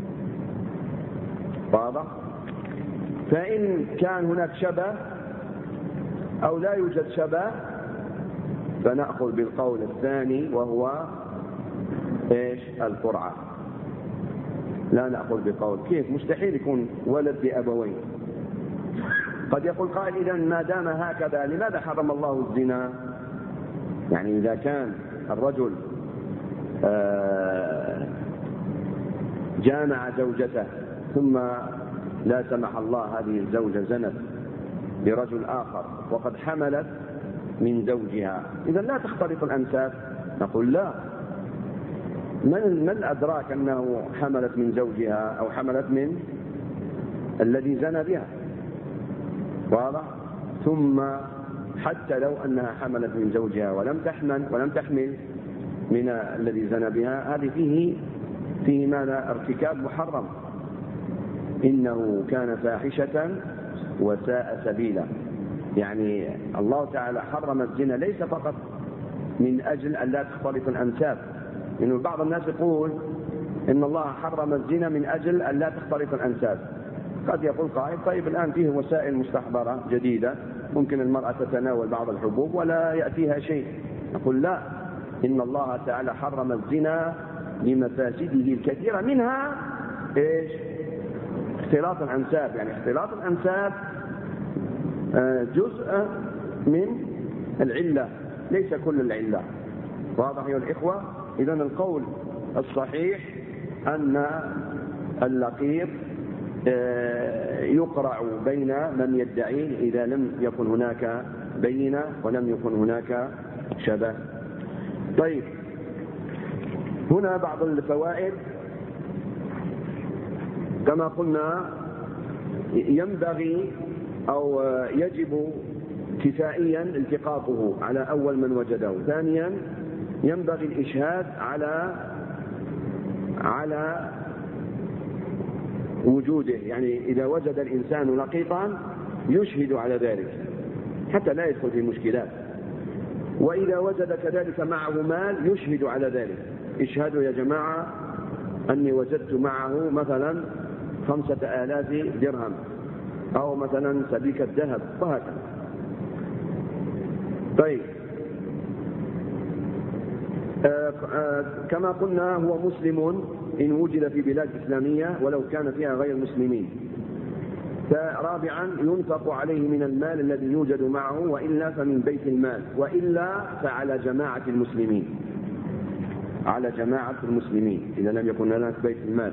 واضح؟ فإن كان هناك شبه أو لا يوجد شبه فنأخذ بالقول الثاني، وهو القرعة. لا نأخذ بقول كيف مستحيل يكون ولد لأبوين. قد يقول قائل إذا ما دام هكذا لماذا حرم الله الزنا؟ يعني إذا كان الرجل جامع زوجته ثم لا سمح الله هذه الزوجة زنت برجل آخر وقد حملت من زوجها، إذا لا تختلط الأنساب. نقول لا، من أدراك أنه حملت من زوجها أو حملت من الذي زنى بها؟ واضح؟ ثم حتى لو أنها حملت من زوجها ولم تحمل من الذي زنى بها، هذه فيه ماذا؟ ارتكاب محرم، إنه كان فاحشة وساء سبيلا. يعني الله تعالى حرم الزنا ليس فقط من أجل أن لا تختلط الأنساب، إنه بعض الناس يقول إن الله حرم الزنا من أجل أن لا تختلط الأنساب. قد يقول قائل طيب الآن فيه وسائل مستحضرة جديدة، ممكن المرأة تتناول بعض الحبوب ولا يأتيها شيء. نقول لا، إن الله تعالى حرم الزنا لمفاسده الكثيرة، منها إيش؟ اختلاط الأنساب. يعني اختلاط الأنساب جزء من العلة، ليس كل العلة. واضح يا الإخوة؟ إذن القول الصحيح أن اللقيط يقرع بين من يدعيه إذا لم يكن هناك بينة ولم يكن هناك شبه. طيب، هنا بعض الفوائد. كما قلنا ينبغي أو يجب كفائيا التقاطه على أول من وجده. ثانيا ينبغي الإشهاد على وجوده، يعني إذا وجد الإنسان لقيطا يشهد على ذلك حتى لا يدخل في مشكلات. وإذا وجد كذلك معه مال يشهد على ذلك، اشهدوا يا جماعة أني وجدت معه مثلا 5000 درهم أو مثلا سبيكة ذهب وهكذا. طيب، كما قلنا هو مسلم إن وجد في بلاد إسلامية ولو كان فيها غير مسلمين. رابعا ينفق عليه من المال الذي يوجد معه، وإلا فمن بيت المال، وإلا فعلى جماعة المسلمين، على جماعة المسلمين إذا لم يكن لنا بيت المال.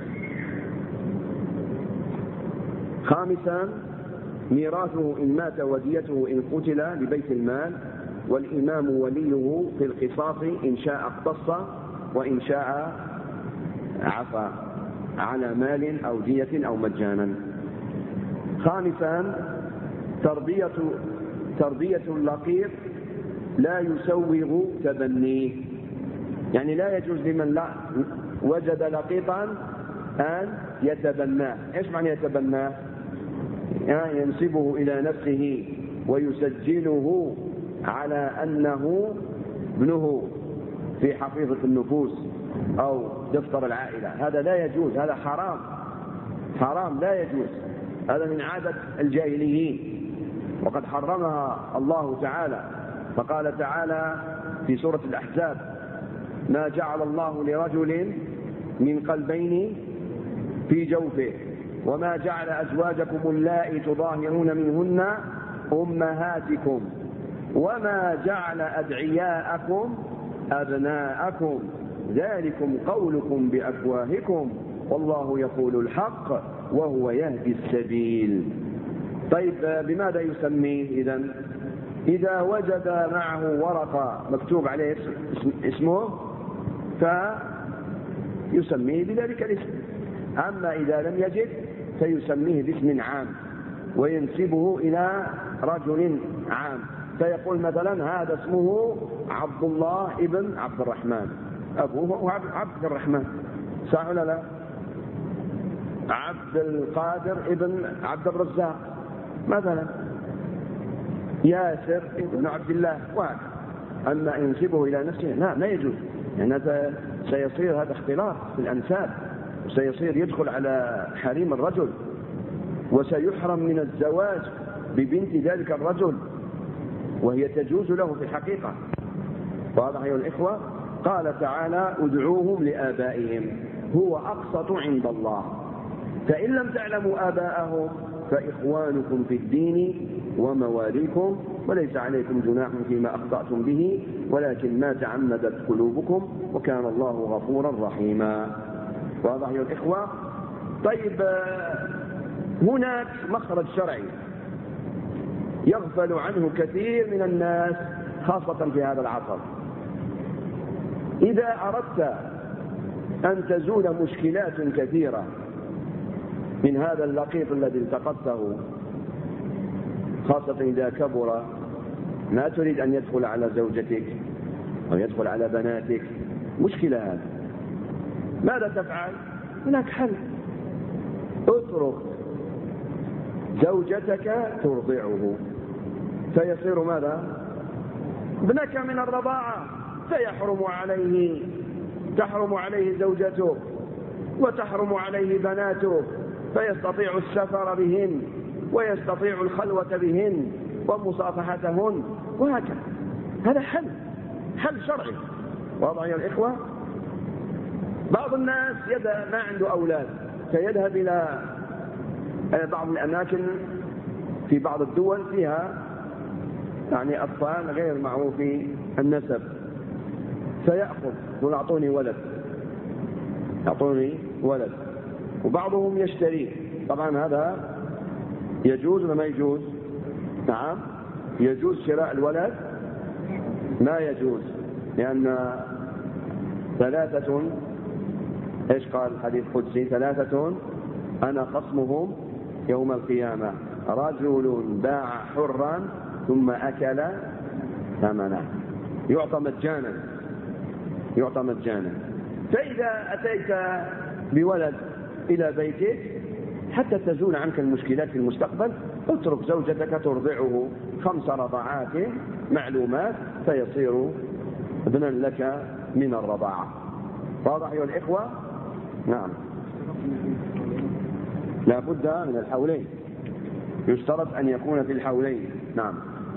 خامسا ميراثه إن مات وديته إن قتل لبيت المال، والإمام وليه في القصاص إن شاء اقتص وإن شاء عفا على مال أو دية أو مجانا. خامسا تربية اللقيط لا يسوغ تبنيه، يعني لا يجوز لمن لا وجد لقيطا أن يتبناه. إيش معنى يتبناه؟ يعني ينسبه إلى نفسه ويسجله على أنه ابنه في حفيظة النفوس أو دفتر العائلة. هذا لا يجوز، هذا حرام، حرام لا يجوز، هذا من عادة الجاهليين، وقد حرمها الله تعالى. فقال تعالى في سورة الأحزاب: ما جعل الله لرجل من قلبين في جوفه وما جعل أزواجكم اللائي تظاهرون منهن أمهاتكم وما جعل أدعياءكم أبناءكم ذلكم قولكم بأفواهكم والله يقول الحق وهو يهدي السبيل. طيب، بماذا يسميه إذا وجد معه ورقة مكتوب عليه اسمه فيسميه بذلك الاسم، أما إذا لم يجد فيسميه باسم عام وينسبه إلى رجل عام، فيقول مثلا هذا اسمه عبد الله ابن عبد الرحمن، أبوه عبد الرحمن، صح ولا لا؟ عبد القادر ابن عبد الرزاق مثلا، ياسر ابن عبد الله، وهكذا. أما ينسبه إلى نفسه لا يجوز، يعني هذا سيصير هذا اختلاط في الأنساب، وسيصير يدخل على حريم الرجل، وسيحرم من الزواج ببنت ذلك الرجل وهي تجوز له في الحقيقة. واضح يا الإخوة؟ قال تعالى: ادعوهم لآبائهم هو أقسط عند الله، فإن لم تعلموا آباءهم فإخوانكم في الدين ومواليكم وليس عليكم جناح فيما أخطأتم به ولكن ما تعمدت قلوبكم وكان الله غفورا رحيما. واضح يا الإخوة؟ طيب، هناك مخرج شرعي يغفل عنه كثير من الناس خاصة في هذا العصر. إذا أردت أن تزول مشكلات كثيرة من هذا اللقيط الذي التقطته، خاصة إذا كبر، ما تريد أن يدخل على زوجتك أو يدخل على بناتك، مشكلة هذا، ماذا تفعل؟ هناك حل، اترك زوجتك ترضعه فيصير ماذا؟ ابنك من الرضاعة، تحرم عليه زوجته وتحرم عليه بناته فيستطيع السفر بهن ويستطيع الخلوة بهن ومصافحتهن وهكذا. هذا حل شرعي. واضح يا الإخوة؟ بعض الناس ما عنده أولاد فيذهب إلى بعض الأماكن في بعض الدول فيها يعني أطفال غير معروفي النسب، فيأخذ يقول أعطوني ولد، وبعضهم يشتريه. طبعا هذا يجوز ولا ما يجوز؟ نعم يجوز شراء الولد، ما يجوز، لأن ثلاثة، ايش قال الحديث القدسي؟ ثلاثة أنا خصمهم يوم القيامة: رجل باع حرا ثم أكل ثمنه. يعطى مجانا. فإذا أتيت بولد إلى بيتك حتى تزول عنك المشكلات في المستقبل، اترك زوجتك ترضعه 5 رضعات معلومات فيصير ابنا لك من الرضاعة. واضح أيها الإخوة؟ نعم. لا بد من الحولين، يشترط أن يكون في الحولين. نعم.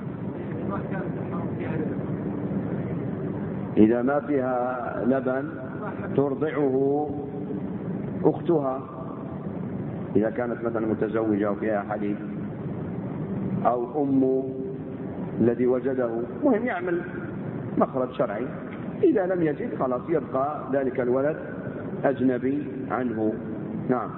إذا ما فيها لبن ترضعه أختها إذا كانت مثلا متزوجة وفيها حليب، أو أمه الذي وجده، مهم يعمل مخرج شرعي. إذا لم يجد خلاص يبقى ذلك الولد أجنبي عنه. نعم.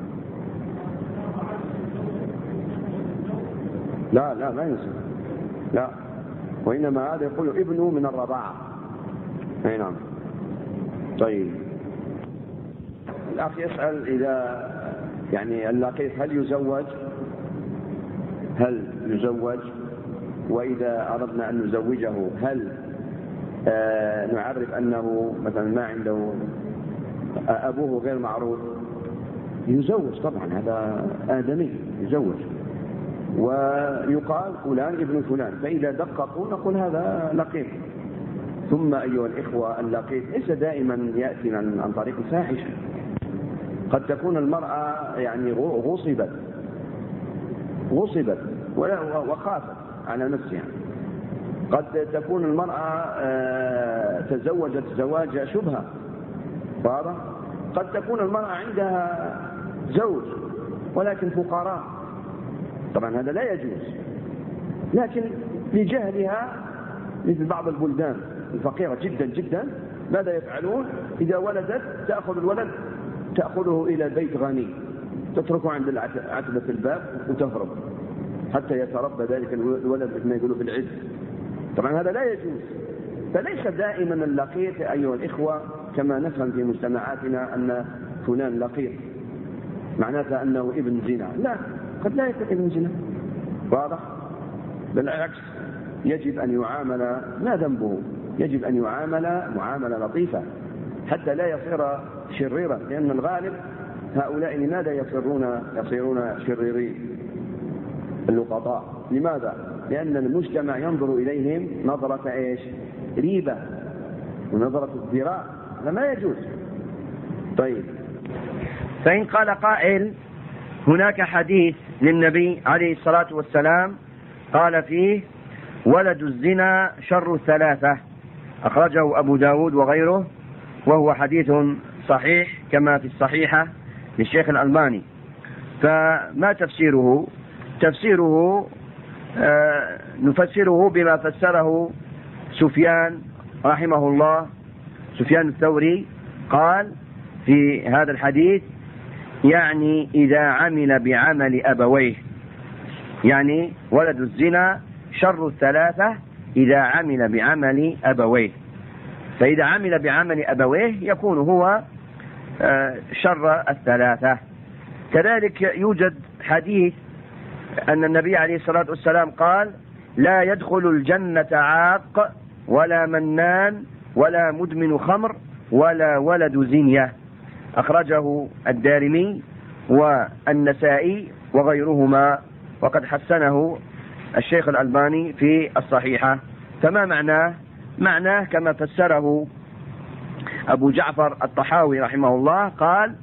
لا ما ينسى، لا، وإنما هذا يقول ابنه من الرضاعة. أي نعم. طيب الأخ يسأل إذا يعني اللقيط هل يزوج، وإذا أردنا أن نزوجه هل نعرف أنه مثلا ما عنده أبوه غير معروف؟ يزوج طبعا، هذا آدمي يزوج، ويقال فلان ابن فلان، فإذا دققوا نقول هذا لقيط. ثم أيها الإخوة اللقيط ليس دائما يأتي عن طريق الفاحشة، قد تكون المرأة يعني غصبت وخافت على نفسها، قد تكون المرأة تزوجت زواج شبهة، قد تكون المرأة عندها زوج ولكن فقراء، طبعا هذا لا يجوز، لكن لجهلها مثل بعض البلدان الفقيرة جدا جدا ماذا يفعلون؟ إذا ولدت تأخذ الولد تأخذه إلى بيت غني، تتركه عند عتبة الباب وتهرب حتى يتربى ذلك الولد كما يقولوا في العز. طبعا هذا لا يجوز. فليس دائما اللقيط أيها الإخوة كما نفهم في مجتمعاتنا أن فلان لقيط معناته أنه ابن زنا، لا، قد لا يكون ابن زنا، واضح؟ بالعكس يجب أن يعامل، ما ذنبه، يجب أن يعامل معاملة لطيفة حتى لا يصير شريرا، لأن الغالب هؤلاء لماذا يصيرون شريرين اللقطاء؟ لماذا؟ لأن المجتمع ينظر إليهم نظرة إيش؟ ريبة ونظرة ازدراء، هذا ما يجوز. طيب، فإن قال قائل هناك حديث للنبي عليه الصلاة والسلام قال فيه: ولد الزنا شر الثلاثة، أخرجه أبو داود وغيره، وهو حديث صحيح كما في الصحيحة للشيخ الألباني. فما تفسيره؟ تفسيره نفسره بما فسره سفيان رحمه الله، سفيان الثوري، قال في هذا الحديث: يعني إذا عمل بعمل أبويه، يعني ولد الزنا شر الثلاثة إذا عمل بعمل أبويه، فإذا عمل بعمل أبويه يكون هو شر الثلاثة. كذلك يوجد حديث أن النبي عليه الصلاة والسلام قال: لا يدخل الجنة عاق ولا منان ولا مدمن خمر ولا ولد زنية، أخرجه الدارمي والنسائي وغيرهما، وقد حسنه الشيخ الألباني في الصحيحة. فما معناه؟ معناه كما فسره أبو جعفر الطحاوي رحمه الله، قال: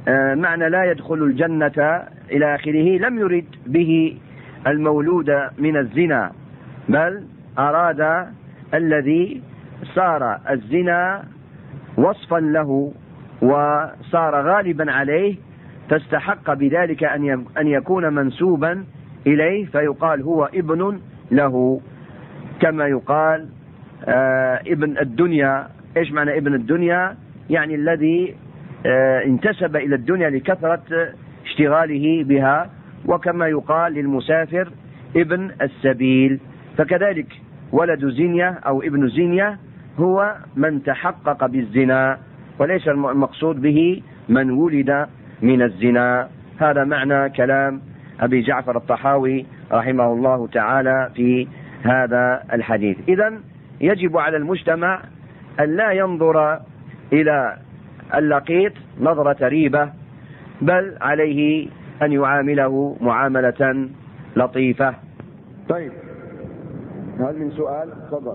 معنى لا يدخل الجنة إلى آخره لم يرد به المولود من الزنا، بل أراد الذي صار الزنا وصفا له وصار غالبا عليه، فاستحق بذلك أن يكون منسوبا إليه، فيقال هو ابن له، كما يقال ابن الدنيا. إيش معنى ابن الدنيا؟ يعني الذي انتسب إلى الدنيا لكثرة اشتغاله بها، وكما يقال للمسافر ابن السبيل. فكذلك ولد زنية أو ابن زنية هو من تحقق بالزنا، وليس المقصود به من ولد من الزنا. هذا معنى كلام أبي جعفر الطحاوي رحمه الله تعالى في هذا الحديث. إذن يجب على المجتمع أن لا ينظر إلى اللقيط نظرة ريبة، بل عليه أن يعامله معاملة لطيفة. طيب، هل من سؤال؟ تفضل.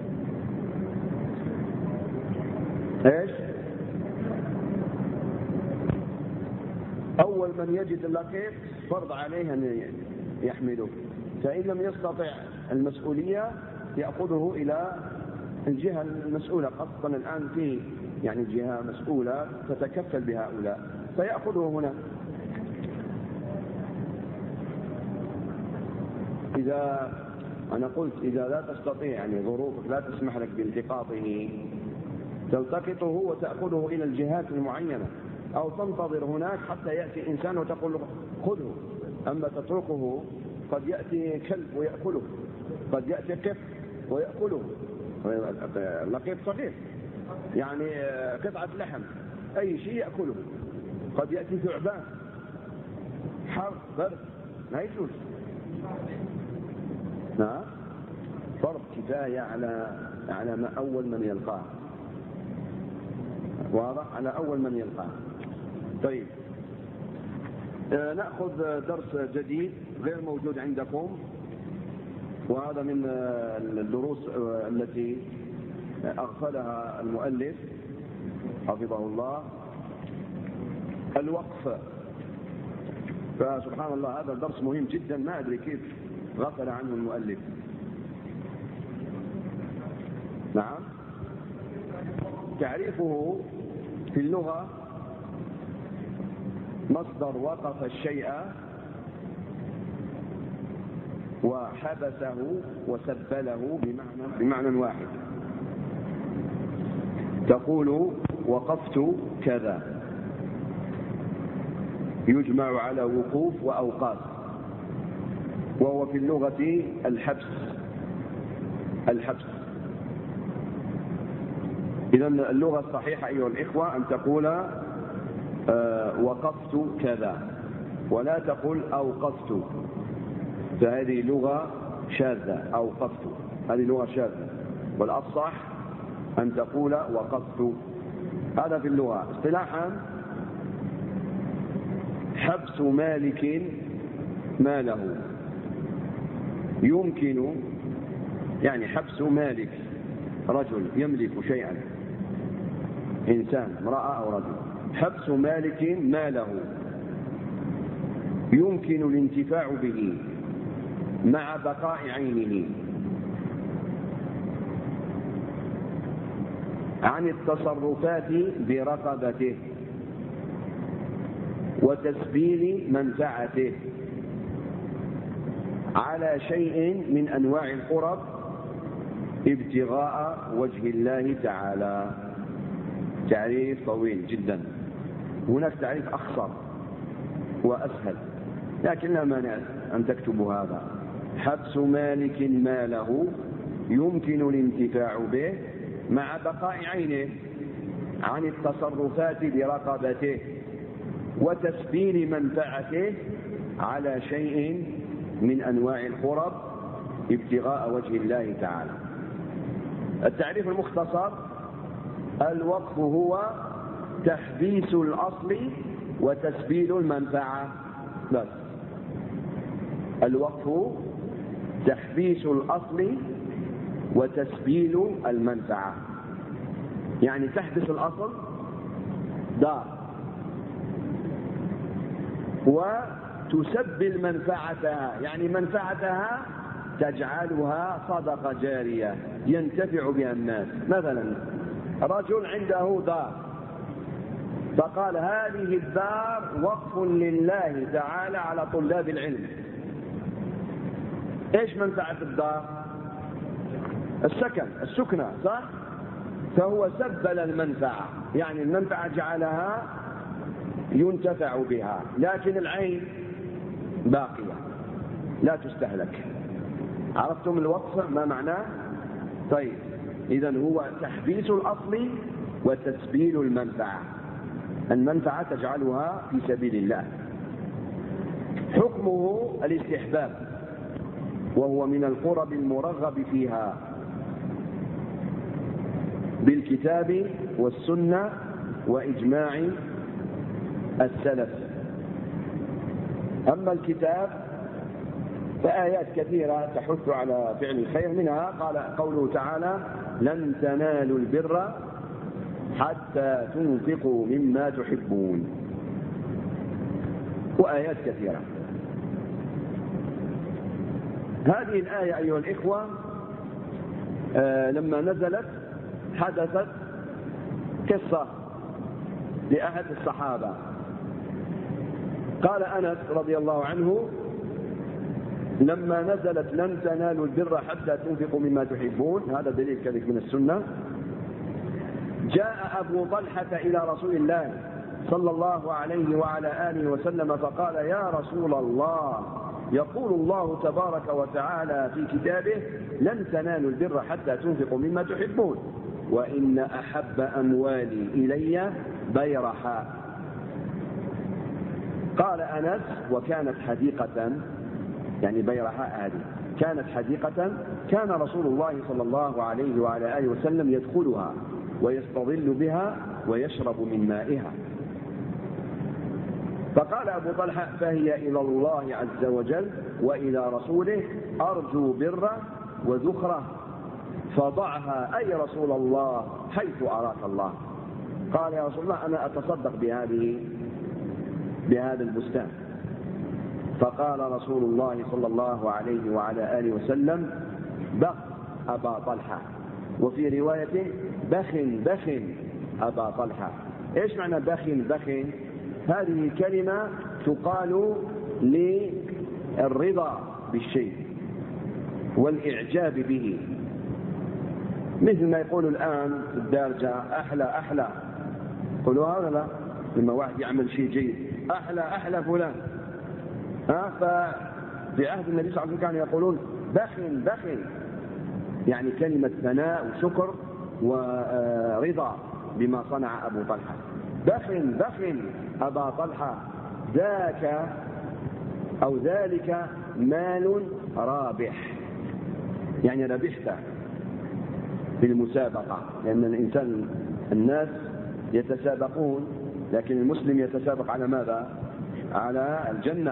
ايش؟ أول من يجد اللقيط فرض عليه أن يحمله، فإن لم يستطع المسؤولية يأخذه إلى الجهة المسؤولة، خاصة الآن في يعني جهة مسؤولة تتكفل بهؤلاء، فيأخذه هنا. إذا أنا قلت إذا لا تستطيع، يعني ظروفك لا تسمح لك بالتقاطه، تلتقطه وتأخذه إلى الجهات المعينة، أو تنتظر هناك حتى يأتي إنسان وتقول له خذه. أما تتركه قد يأتي كلب ويأكله، قد يأتي كف ويأكله. اللقيط صغير يعني قطعة لحم، أي شيء يأكله. قد يأتي ثعبان، حر، برد، ما يجوز. نعم، فرض كفاية على أول من يلقاه، واضح؟ على أول من يلقاه. طيب، نأخذ درس جديد غير موجود عندكم، وهذا من الدروس التي أغفلها المؤلف حفظه الله، الوقف. فسبحان الله هذا الدرس مهم جدا، ما أدري كيف غفل عنه المؤلف. نعم، تعريفه في اللغة مصدر وقف الشيء وحبسه وسبله بمعنى واحد. تقول وقفت كذا، يجمع على وقوف وأوقاف، وهو في اللغة الحبس. إذن اللغة الصحيحة أيها الإخوة أن تقول وقفت كذا، ولا تقول أوقفت، فهذه لغة شاذة. أوقفت هذه لغة شاذة، والأفصح أن تقول وقفت. هذا في اللغة. اصطلاحا حبس مالك ماله، يمكن يعني حبس مالك، رجل يملك شيئا، إنسان، امرأة أو رجل، حبس مالك ماله يمكن الانتفاع به مع بقاء عينه عن التصرفات برقبته وتسبيل منفعته على شيء من أنواع القرب ابتغاء وجه الله تعالى. تعريف طويل جدا، هناك تعريف أخصر وأسهل، لكن لا مانع أن تكتبوا هذا. حبس مالك ماله يمكن الانتفاع به مع بقاء عينه عن التصرفات برقبته وتسبيل منفعته على شيء من أنواع القرب ابتغاء وجه الله تعالى. التعريف المختصر: الوقف هو تحبيس الأصل وتسبيل المنفعة. بس الوقف تحبيس الأصل وتسبيل المنفعة، يعني تحبس الأصل، دار وتسبل منفعتها، يعني منفعتها تجعلها صدقة جارية ينتفع بها الناس. مثلا رجل عنده دار فقال هذه الدار وقف لله تعالى على طلاب العلم. ايش منفعة الدار؟ السكنة صح؟ فهو سبل المنفعة، يعني المنفعة جعلها ينتفع بها، لكن العين باقية لا تستهلك. عرفتم الوقف ما معناه؟ طيب، إذن هو تحبيس الأصل وتسبيل المنفعة. المنفعة تجعلها في سبيل الله. حكمه الاستحباب، وهو من القرب المرغب فيها بالكتاب والسنة وإجماع السلف. أما الكتاب فآيات كثيرة تحث على فعل الخير، منها قال قوله تعالى لن تنالوا البر حتى تنفقوا مما تحبون، وآيات كثيرة. هذه الآية أيها الإخوة لما نزلت حدثت قصة لأحد الصحابة. قال أنس رضي الله عنه لما نزلت لن تنالوا البر حتى تنفقوا مما تحبون، هذا دليل كذلك من السنة، جاء أبو طلحة إلى رسول الله صلى الله عليه وعلى آله وسلم فقال يا رسول الله يقول الله تبارك وتعالى في كتابه لن تنالوا البر حتى تنفقوا مما تحبون، وإن أحب أموالي إلي بيرحاء. قال أنس وكانت حديقة، يعني بيرحاء هذه كانت حديقة كان رسول الله صلى الله عليه وعلى آله وسلم يدخلها ويستظل بها ويشرب من مائها. فقال أبو طلحة فهي إلى الله عز وجل وإلى رسوله أرجو بره وذخره فضعها أي رسول الله حيث أراك الله. قال يا رسول الله أنا أتصدق بهذا البستان. فقال رسول الله صلى الله عليه وعلى آله وسلم بخ أبا طلحة، وفي رواية بخ أبا طلحة. إيش معنى بخ؟ هذه كلمة تقال للرضا بالشيء والإعجاب به، مثل ما يقول الآن في الدارجة أحلى، يقولوا هذا لا لما واحد يعمل شيء جيد أحلى فلان. ففي عهد النبي صلى الله عليه وسلم كانوا يقولون بخ، يعني كلمة ثناء وشكر ورضا بما صنع أبو طلحة. بخ أبا طلحة ذاك أو ذلك مال رابح، يعني ربحت في المسابقة، لأن الناس يتسابقون، لكن المسلم يتسابق على ماذا؟ على الجنة.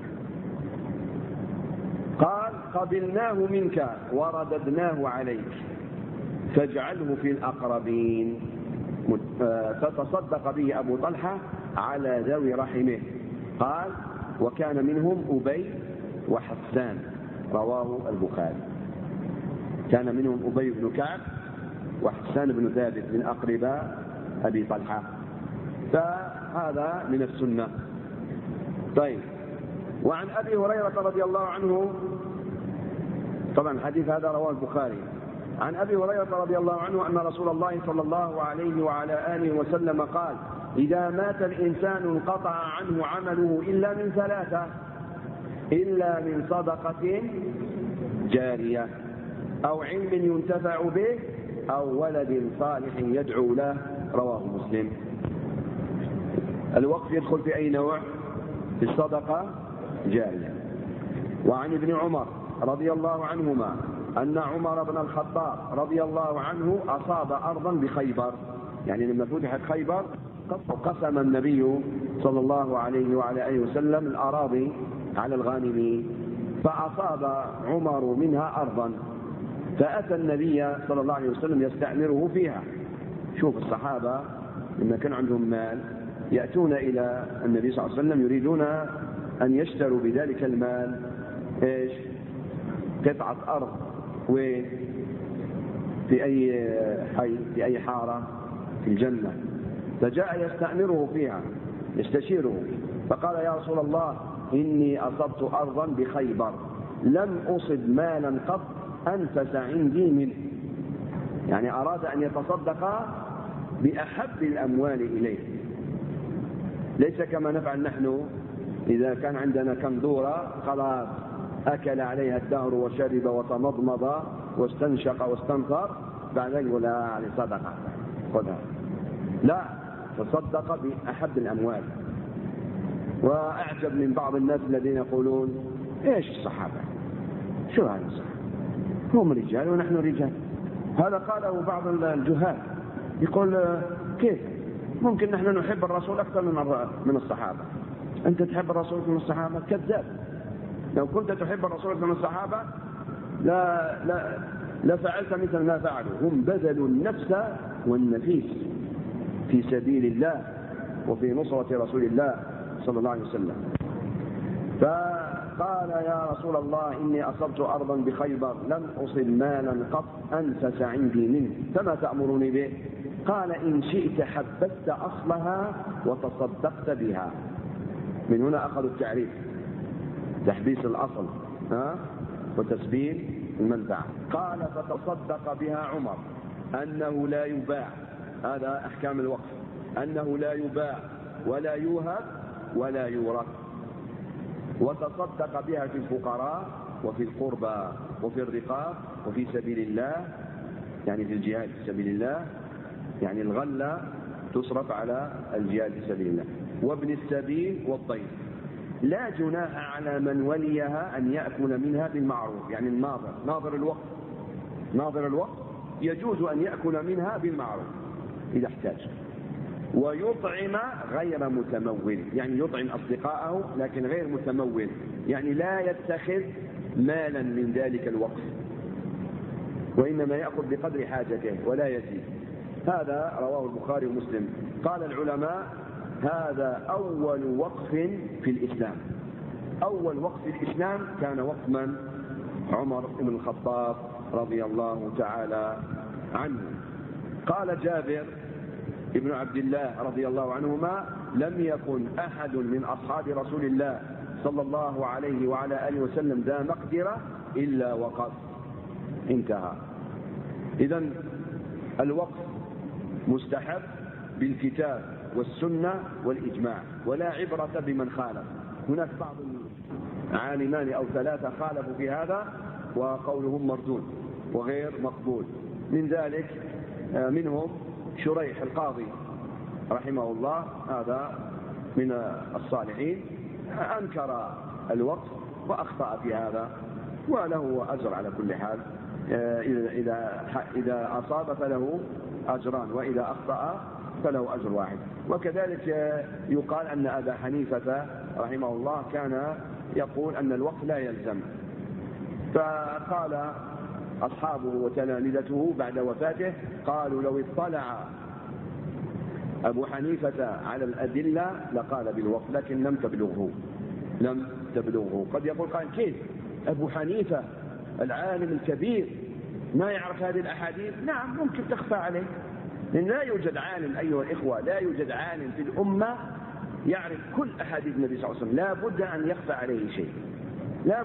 قال قبلناه منك ورددناه عليك فاجعله في الأقربين. فتصدق به أبو طلحة على ذوي رحمه. قال وكان منهم أبي وحسان، رواه البخاري. كان منهم أبي بن كعب وحسان بن ثابت من أقرباء أبي طلحة، فهذا من السنة. طيب، وعن أبي هريرة رضي الله عنه، طبعا الحديث هذا رواه البخاري. عن أبي هريرة رضي الله عنه أن رسول الله صلى الله عليه وعلى آله وسلم قال إذا مات الإنسان انقطع عنه عمله إلا من ثلاثة: إلا من صدقة جارية أو علم ينتفع به أو ولد صالح يدعو له، رواه مسلم. الوقف يدخل في أي نوع؟ في الصدقة جارية. وعن ابن عمر رضي الله عنهما أن عمر بن الخطاب رضي الله عنه أصاب أرضا بخيبر، يعني لما فتحت خيبر قسم النبي صلى الله عليه وعلى آله وسلم الأراضي على الغانمين، فأصاب عمر منها أرضا، فأتى النبي صلى الله عليه وسلم يستأمره فيها. شوف الصحابة لما كان عندهم مال يأتون إلى النبي صلى الله عليه وسلم يريدون أن يشتروا بذلك المال إيش؟ قطعة أرض، وين؟ في أي حي، في أي حارة في الجنة. فجاء يستأمره فيها، يستشيره، فقال يا رسول الله إني أصبت أرضا بخيبر لم أصب مالا قط أنفس عندي منه. يعني أراد أن يتصدق بأحب الأموال إليه، ليس كما نفعل نحن إذا كان عندنا كندورة خلاص أكل عليها الدهر وشرب وتمضمض واستنشق واستنثر، بعد ذلك يقول عليه صدقة خذها. لا، تصدق بأحب الأموال. وأعجب من بعض الناس الذين يقولون إيش الصحابة؟ شو هذا الصحابة؟ هم رجال ونحن رجال. هذا قاله بعض الجهال، يقول كيف ممكن نحن نحب الرسول أكثر من الصحابة؟ أنت تحب الرسول من الصحابة؟ كذاب. لو كنت تحب الرسول من الصحابة لا فعلت مثل ما فعلوا. هم بذلوا النفس والنفيس في سبيل الله وفي نصرة رسول الله صلى الله عليه وسلم. فقال يا رسول الله إني أصبت أرضا بخيبر لم أصب مالا قط أنفس عندي منه، فما تأمرني به؟ قال إن شئت حبست أصلها وتصدقت بها. من هنا أخذوا التعريف، تحبيس الأصل وتسبيل المنفعة. قال فتصدق بها عمر أنه لا يباع، هذا أحكام الوقف، أنه لا يباع ولا يوهب ولا يورث، وتصدق بها في الفقراء وفي القربى وفي الرقاب وفي سبيل الله، يعني في الجهاد في سبيل الله، يعني الغلة تصرف على الجهاد في سبيل الله، وابن السبيل والضيف. لا جناح على من وليها أن يأكل منها بالمعروف، يعني ناظر الوقت يجوز أن يأكل منها بالمعروف إذا احتاج، ويطعم غير متمول، يعني يطعم أصدقائه لكن غير متمول، يعني لا يتخذ مالا من ذلك الوقف، وإنما يأخذ بقدر حاجته ولا يزيد. هذا رواه البخاري ومسلم. قال العلماء هذا أول وقف في الإسلام. أول وقف في الإسلام كان وقف من؟ عمر بن الخطاب رضي الله تعالى عنه. قال جابر ابن عبد الله رضي الله عنهما لم يكن أحد من أصحاب رسول الله صلى الله عليه وعلى آله وسلم ذا مقدرة إلا وقف. انتهى. إذن الوقف مستحب بالكتاب والسنة والإجماع، ولا عبرة بمن خالف. هناك بعض عالمان أو ثلاثة خالفوا في هذا وقولهم مردود وغير مقبول. من ذلك منهم شريح القاضي رحمه الله، هذا من الصالحين، أنكر الوقف وأخطأ في هذا، وله أجر على كل حال. إذا أصاب فله أجران، وإذا أخطأ فله أجر واحد. وكذلك يقال أن أبا حنيفة رحمه الله كان يقول أن الوقف لا يلزم، فقال أصحابه وتلامذته بعد وفاته قالوا لو اطلع أبو حنيفة على الأدلة لقال بالوقف، لكن لم تبلغه. قد يقول قال كيف أبو حنيفة العالم الكبير ما يعرف هذه الأحاديث؟ نعم ممكن تخفى عليه، لأن لا يوجد عالم أيها الإخوة، لا يوجد عالم في الأمة يعرف كل أحاديث النبي صلى الله عليه وسلم، لا بد أن يخفى عليه شيء، لا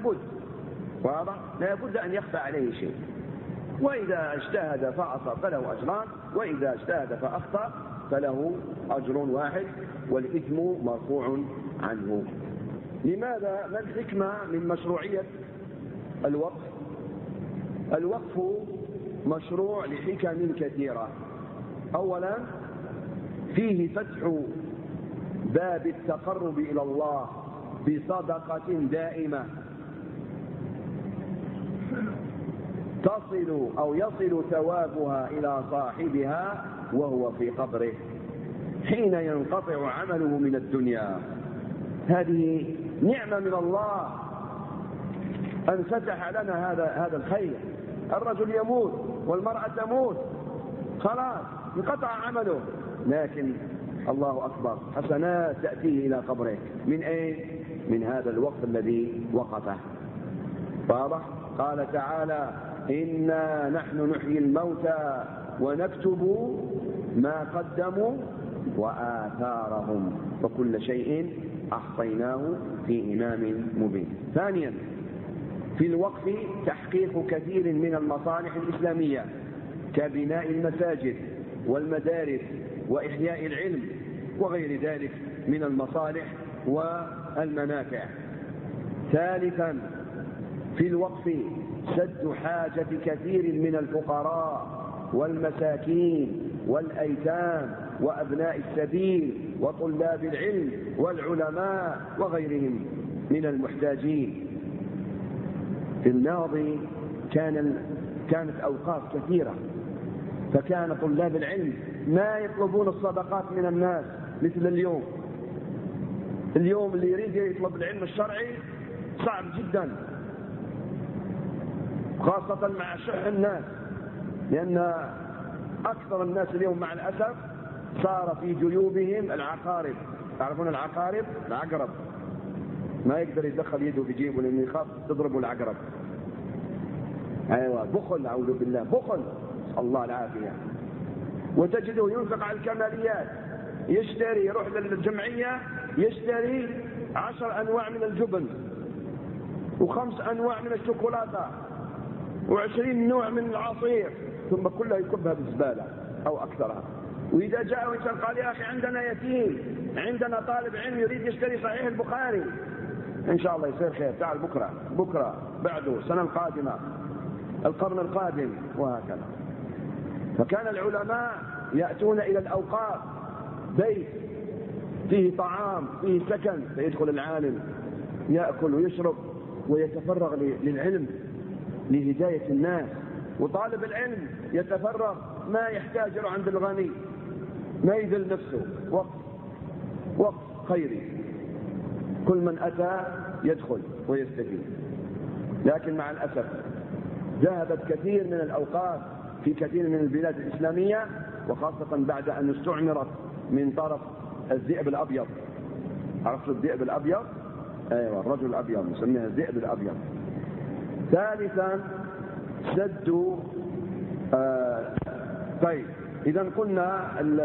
بد أن يخفى عليه شيء. وإذا اجتهد فأصاب فله أجران، وإذا اجتهد فأخطأ فله أجر واحد والإثم مرفوع عنه. لماذا؟ ما الحكمة من مشروعية الوقف؟ الوقف مشروع لحكم كثيرة. أولا فيه فتح باب التقرب إلى الله بصدقة دائمة تصل أو يصل ثوابها إلى صاحبها وهو في قبره حين ينقطع عمله من الدنيا. هذه نعمة من الله أن فتح لنا هذا الخير. الرجل يموت والمرأة تموت، خلاص انقطع عمله، لكن الله أكبر حسنات تأتيه إلى قبره. من أين؟ من هذا الوقف الذي وقفه. واضح؟ قال تعالى: إنا نحن نحيي الموتى ونكتب ما قدموا وآثارهم وكل شيء أحصيناه في إمام مبين. ثانيا، في الوقف تحقيق كثير من المصالح الإسلامية كبناء المساجد والمدارس وإحياء العلم وغير ذلك من المصالح والمنافع. ثالثا، في الوقف سد حاجة كثير من الفقراء والمساكين والأيتام وأبناء السبيل وطلاب العلم والعلماء وغيرهم من المحتاجين. في الماضي كانت أوقاف كثيرة، فكان طلاب العلم ما يطلبون الصدقات من الناس مثل اليوم. اليوم اللي يريد يطلب العلم الشرعي صعب جدا، خاصة مع شح الناس، لأن أكثر الناس اليوم مع الأسف صار في جيوبهم العقارب. تعرفون العقارب؟ العقرب ما يقدر يدخل يده في جيبه لأنه يخاف تضربه العقرب. أيوة، بخل، أعوذ بالله، بخل، الله العافية. وتجده ينفق على الكماليات، يشتري، يروح للجمعية يشتري 10 أنواع من الجبن و5 أنواع من الشوكولاتة و20 نوع من العصير، ثم كلها يكبها بالزبالة أو أكثرها. وإذا جاء إنسان قال: يا أخي عندنا يتيم، عندنا طالب علم يريد يشتري صحيح البخاري، إن شاء الله يصير خير، تعال بكرة بعده، السنة القادمة، القرن القادم، وهكذا. فكان العلماء يأتون إلى الأوقاف، بيت فيه طعام فيه سكن، فيدخل العالم يأكل ويشرب ويتفرغ للعلم لهداية الناس، وطالب العلم يتفرغ ما يحتاجه عند الغني، ما يذل نفسه، وقت خيري، كل من أتى يدخل ويستفيد. لكن مع الأسف ذهبت كثير من الأوقاف في كثير من البلاد الإسلامية، وخاصة بعد أن استعمرت من طرف الذئب الأبيض. عرفت الذئب الأبيض؟ أيوة، الرجل الأبيض نسميها الذئب الأبيض. ثالثا، سد طيب، إذا قلنا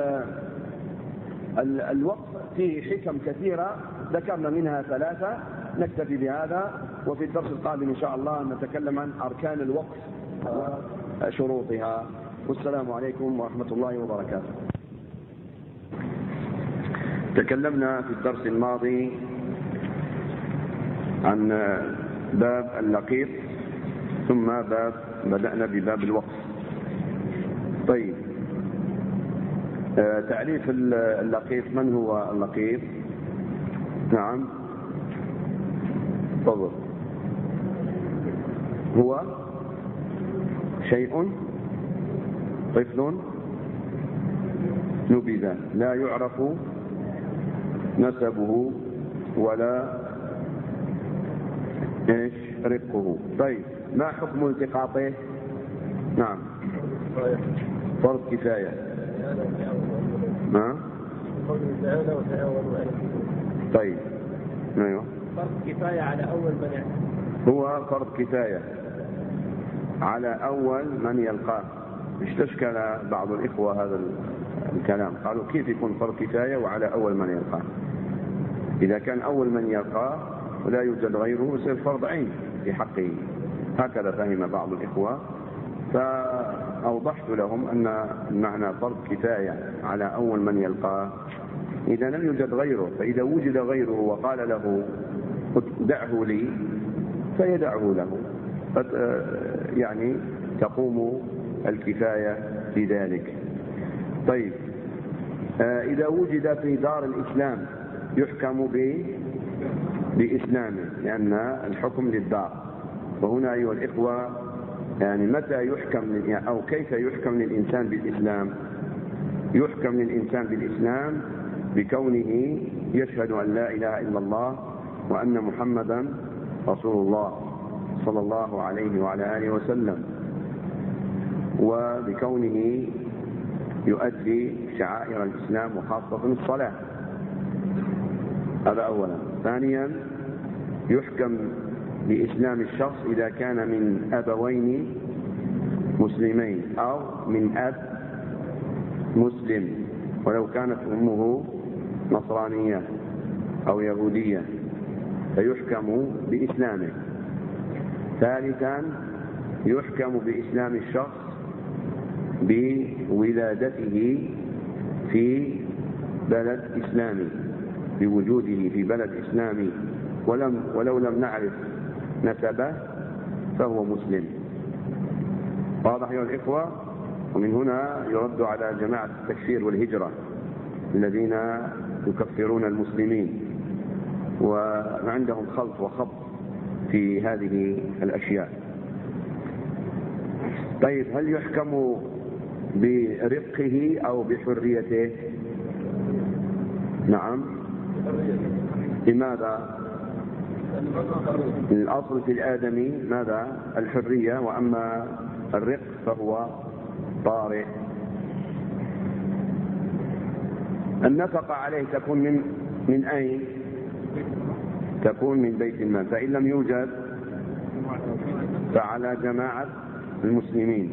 الوقف فيه حكم كثيرة، ذكرنا منها 3، نكتفي بهذا، وفي الدرس القادم إن شاء الله نتكلم عن أركان الوقف وشروطها. والسلام عليكم ورحمة الله وبركاته. تكلمنا في الدرس الماضي عن باب اللقيط، ثم بدأنا بباب الوقف. طيب، تعريف اللقيط. من هو اللقيط؟ نعم، تفضل. هو شيء، طفل نبذ لا يعرف نسبه ولا رقه. طيب، ما حكم التقاطه؟ نعم، فرض كفاية. طيب، ايوه، فرض كفاية على أول من يلقاه. هو فرض كفاية على أول من يلقاه. استشكل بعض الإخوة هذا الكلام، قالوا: كيف يكون فرض كفاية وعلى أول من يلقاه؟ إذا كان أول من يلقاه ولا يوجد غيره يصير فرض عين في حقه. هكذا فهم بعض الإخوة، فأوضحت لهم أن معنى فرض كفاية على أول من يلقاه إذا لم يوجد غيره، فإذا وجد غيره وقال له دعه لي فيدعه له، يعني تقوم الكفاية في ذلك. طيب، إذا وجد في دار الإسلام يحكم بإسلامه، لأن الحكم للدار. وهنا أيها الإخوة، يعني متى يحكم أو كيف يحكم للإنسان بالإسلام؟ يحكم للإنسان بالإسلام بكونه يشهد أن لا إله إلا الله وأن محمدا رسول الله صلى الله عليه وعلى آله وسلم، وبكونه يؤدي شعائر الإسلام وخاصة الصلاة. هذا أولا. ثانيا، يحكم بإسلام الشخص إذا كان من أبوين مسلمين أو من أب مسلم ولو كانت أمه نصرانية أو يهودية فيحكم بإسلامه. ثالثا يحكم بإسلام الشخص بولادته في بلد إسلامي، بوجوده في بلد إسلامي ولو لم نعرف نسبه فهو مسلم. واضح أيها الإخوة؟ ومن هنا يرد على جماعة التكفير والهجرة الذين يكفرون المسلمين وعندهم خلط وخبط في هذه الأشياء. طيب، هل يحكم برقه أو بحريته؟ نعم. لماذا؟ الأصل في الآدمي ماذا؟ الحرية، وأما الرق فهو طارئ. النفقة عليه تكون من أين؟ تكون من بيت المال، فإن لم يوجد فعلى جماعة المسلمين،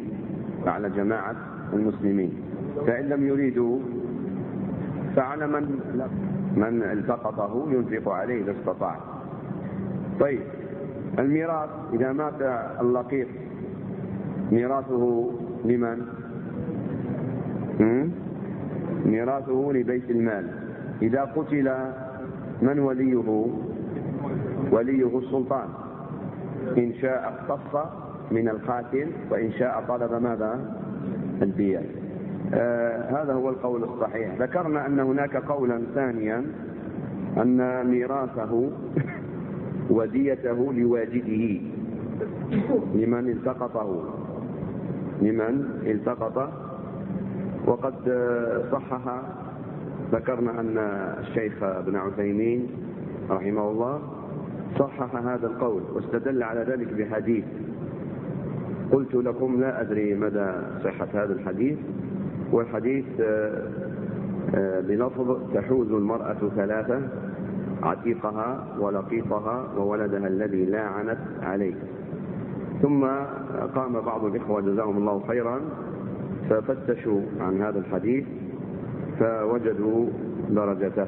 فإن لم يريدوا فعلى من التقطه ينفق عليه إذا استطاع. طيب، الميراث إذا مات اللقيط ميراثه لمن؟ ميراثه لبيت المال. إذا قتل من وليه؟ وليه السلطان، إن شاء اقتص من القاتل وإن شاء طلب ماذا؟ الدية. هذا هو القول الصحيح. ذكرنا أن هناك قولا ثانيا أن ميراثه وديته لواجده لمن التقطه، وقد صحح. ذكرنا أن الشيخ ابن عثيمين رحمه الله صحح هذا القول واستدل على ذلك بحديث قلت لكم لا أدري مدى صحة هذا الحديث، والحديث بلفظ تحوز المرأة ثلاثة: عتيقها ولقيطها وولدها الذي لا عنت عليه. ثم قام بعض الإخوة جزاهم الله خيرا ففتشوا عن هذا الحديث فوجدوا درجته.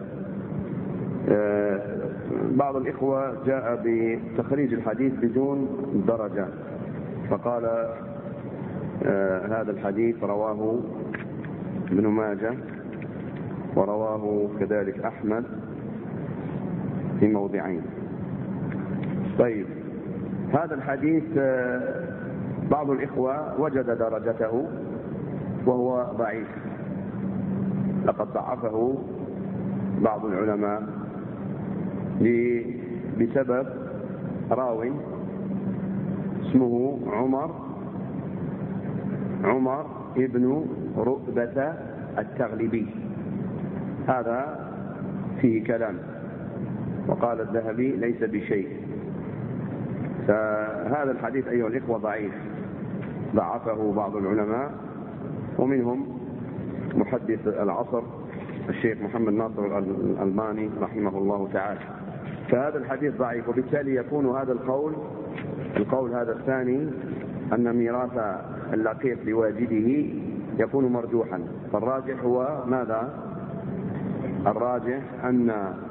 بعض الإخوة جاء بتخريج الحديث بدون درجة، فقال هذا الحديث رواه ابن ماجه ورواه كذلك أحمد في موضعين. طيب، هذا الحديث بعض الإخوة وجد درجته وهو ضعيف، لقد ضعفه بعض العلماء بسبب راو اسمه عمر ابن رؤبة التغلبي. هذا فيه كلام، وقال الذهبي ليس بشيء. فهذا الحديث أيها الإخوة ضعيف، ضعفه بعض العلماء ومنهم محدث العصر الشيخ محمد ناصر الألباني رحمه الله تعالى. فهذا الحديث ضعيف، وبالتالي يكون هذا القول هذا الثاني أن ميراث اللقيط لواجده يكون مرجوحا. فالراجح هو ماذا؟ الراجح أن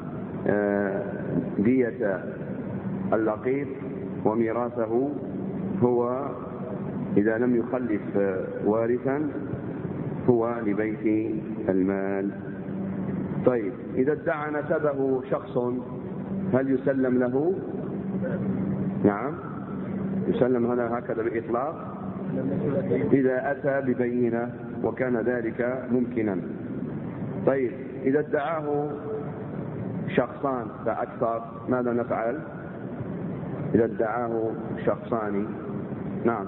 دية اللقيط وميراثه هو إذا لم يخلف وارثا هو لبيت المال. طيب، إذا ادعى نسبه شخص هل يسلم له؟ نعم، يسلم هكذا بإطلاق إذا أتى ببينة وكان ذلك ممكنا. طيب، إذا ادعاه شخصان فأكثر ماذا نفعل؟ إذا ادعاه شخصان، نعم،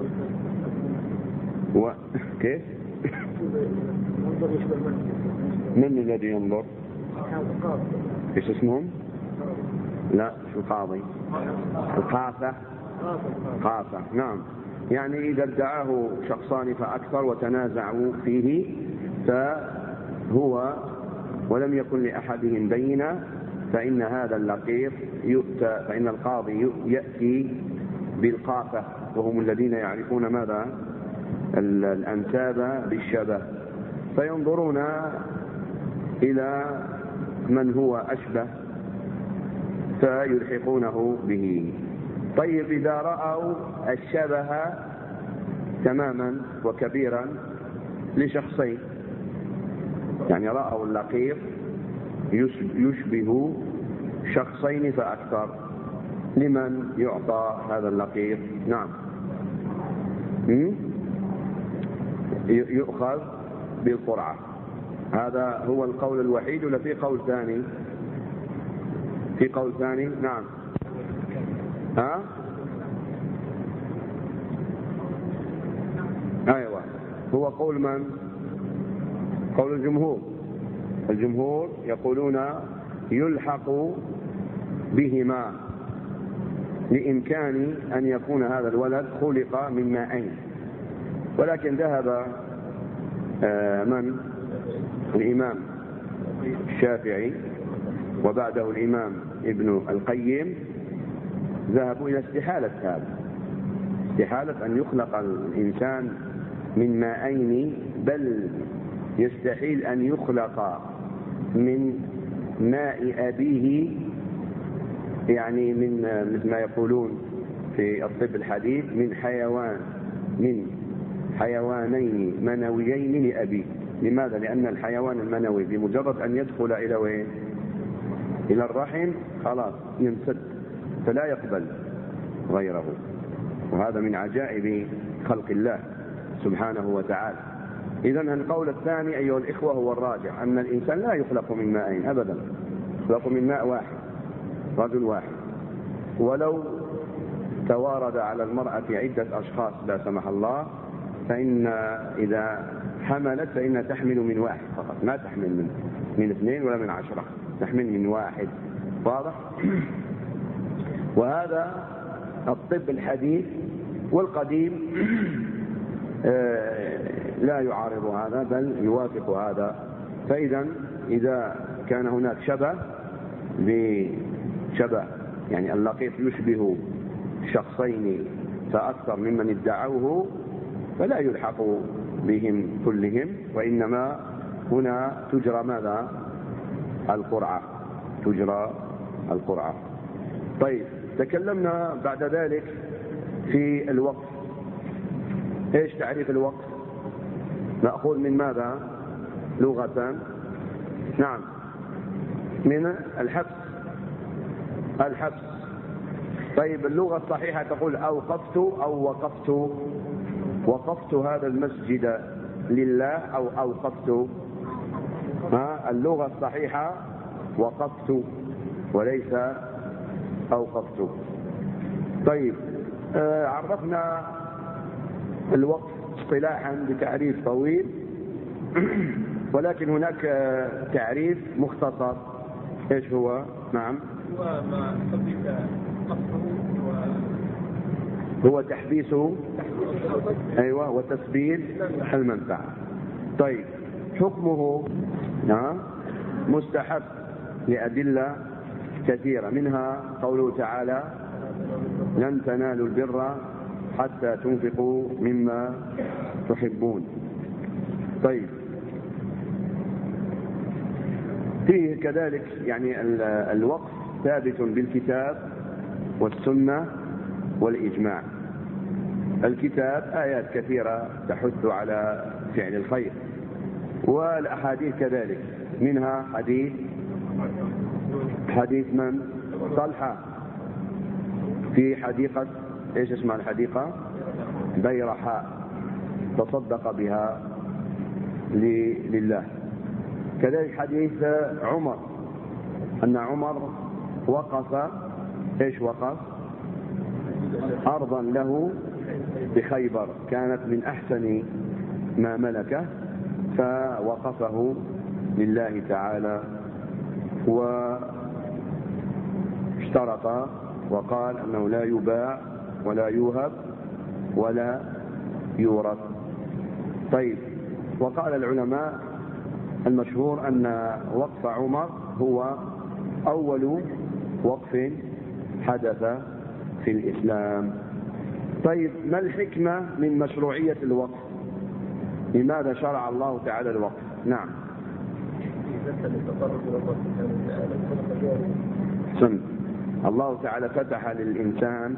كيف؟ من الذي ينظر؟ ايش اسمهم؟ لا، شو القاضي؟ القافة. نعم، يعني إذا ادعاه شخصان فأكثر وتنازعوا فيه فهو ولم يكن لأحدهم بينة فإن هذا اللقيط يؤتى، فإن القاضي يأتي بالقافة، وهم الذين يعرفون ماذا؟ الأنساب بالشبه، فينظرون إلى من هو أشبه فيلحقونه به. طيب إذا رأوا الشبه تماما وكبيرا لشخصين، يعني رأوا اللقيط يشبه شخصين فأكثر، لمن يعطى هذا اللقيط؟ نعم، يؤخذ بالقرعة. هذا هو القول الوحيد، ولا في قول ثاني؟ في قول ثاني؟ نعم. أيوة، هو قول من؟ قول الجمهور. الجمهور يقولون يلحق بهما لإمكان أن يكون هذا الولد خلق من ماءين، ولكن ذهب من؟ الإمام الشافعي وبعده الإمام ابن القيم، ذهبوا إلى استحالة هذا، استحالة أن يخلق الإنسان من ماءين، بل يستحيل أن يخلق من ماء أبيه، يعني من مثل ما يقولون في الطب الحديث من حيوانين منويين لأبيه. لماذا؟ لأن الحيوان المنوي بمجرد أن يدخل إلى الرحم خلاص ينسد، فلا يقبل غيره، وهذا من عجائب خلق الله سبحانه وتعالى. إذن القول الثاني أيها الإخوة هو الراجح، أن الإنسان لا يخلق من ماءين أبدا، يخلق من ماء واحد، رجل واحد. ولو توارد على المرأة عدة أشخاص لا سمح الله، فإن إذا حملت فإنها تحمل من واحد فقط، ما تحمل من 2 ولا من 10، تحمل من واحد. واضح؟ وهذا الطب الحديث والقديم لا يعارض هذا، بل يوافق هذا. فإذا إذا كان هناك شبه يعني اللقيط يشبه شخصين فأكثر ممن ادعوه، فلا يلحق بهم كلهم، وإنما هنا تجرى ماذا؟ القرعة، تجرى القرعة. طيب، تكلمنا بعد ذلك في الوقف. ايش تعريف الوقف؟ مأخوذ من ماذا لغة؟ نعم، من الحبس. طيب، اللغة الصحيحة تقول أوقفت أو وقفت هذا المسجد لله أو أوقفت. اللغة الصحيحة وقفت وليس أوقفت. طيب، عرفنا الوقف اصطلاحا بتعريف طويل، ولكن هناك تعريف مختصر. ايش هو؟ نعم، هو تحبيس، ايوه، وتسبيل المنفعة. طيب، حكمه مستحب لأدلة كثيرة، منها قوله تعالى: لن تنالوا البر حتى تنفقوا مما تحبون. طيب، فيه كذلك يعني الوقف ثابت بالكتاب والسنة والإجماع. الكتاب آيات كثيرة تحث على فعل الخير، والأحاديث كذلك، منها حديث من؟ طلحة في حديقة، ايش اسمها الحديقة؟ بيرحاء، تصدق بها لله. كذلك حديث عمر، أن عمر وقف، ايش وقف؟ أرضا له بخيبر، كانت من أحسن ما ملكه، فوقفه لله تعالى، واشترط وقال أنه لا يباع ولا يوهب ولا يورث. طيب، وقال العلماء المشهور أن وقف عمر هو أول وقف حدث في الإسلام. طيب ما الحكمة من مشروعية الوقف؟ لماذا شرع الله تعالى الوقف؟ نعم. سنة. الله تعالى فتح للإنسان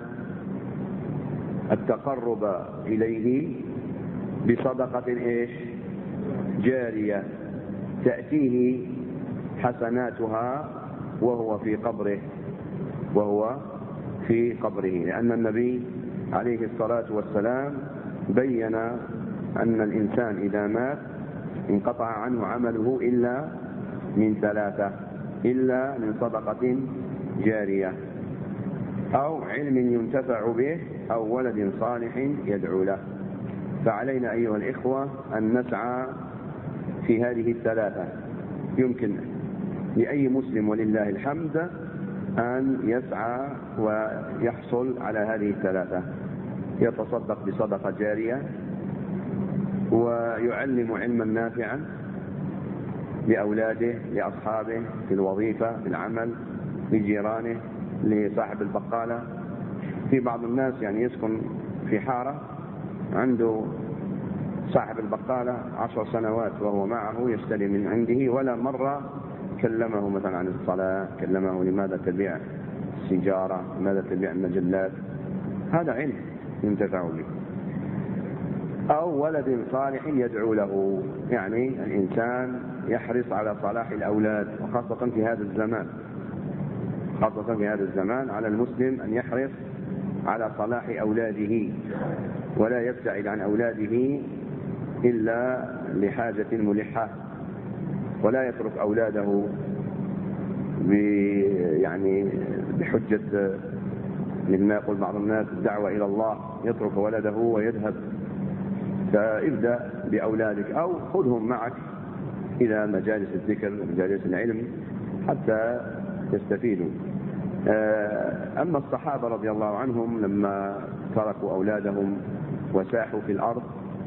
التقرب إليه بصدقة إيش؟ جارية تأتيه حسناتها وهو في قبره لأن النبي عليه الصلاة والسلام بين أن الإنسان إذا مات انقطع عنه عمله إلا من ثلاثة: إلا من صدقة جارية أو علم ينتفع به أو ولد صالح يدعو له. فعلينا أيها الإخوة أن نسعى في هذه الثلاثة. يمكن لأي مسلم ولله الحمد أن يسعى ويحصل على هذه الثلاثة: يتصدق بصدقة جارية، ويعلم علما نافعا لأولاده، لأصحابه، في الوظيفة، في العمل، لجيرانه، لصاحب البقالة. في بعض الناس يعني يسكن في حارة عنده صاحب البقالة 10 سنوات وهو معه يشتري من عنده، ولا مرة كلمه مثلا عن الصلاة، كلمه لماذا تبيع السيجارة، لماذا تبيع المجلات. هذا علم ينتفع به. أو ولد صالح يدعو له، يعني الإنسان يحرص على صلاح الأولاد، وخاصة في هذا الزمان على المسلم أن يحرص على صلاح أولاده، ولا يبتعد عن أولاده إلا لحاجة ملحة، ولا يترك أولاده بحجة مما يقول بعض الناس الدعوة إلى الله، يترك ولده ويذهب. فابدأ بأولادك أو خذهم معك إلى مجالس الذكر ومجالس العلم حتى يستفيدوا. أما الصحابة رضي الله عنهم لما تركوا أولادهم وساحوا في الأرض،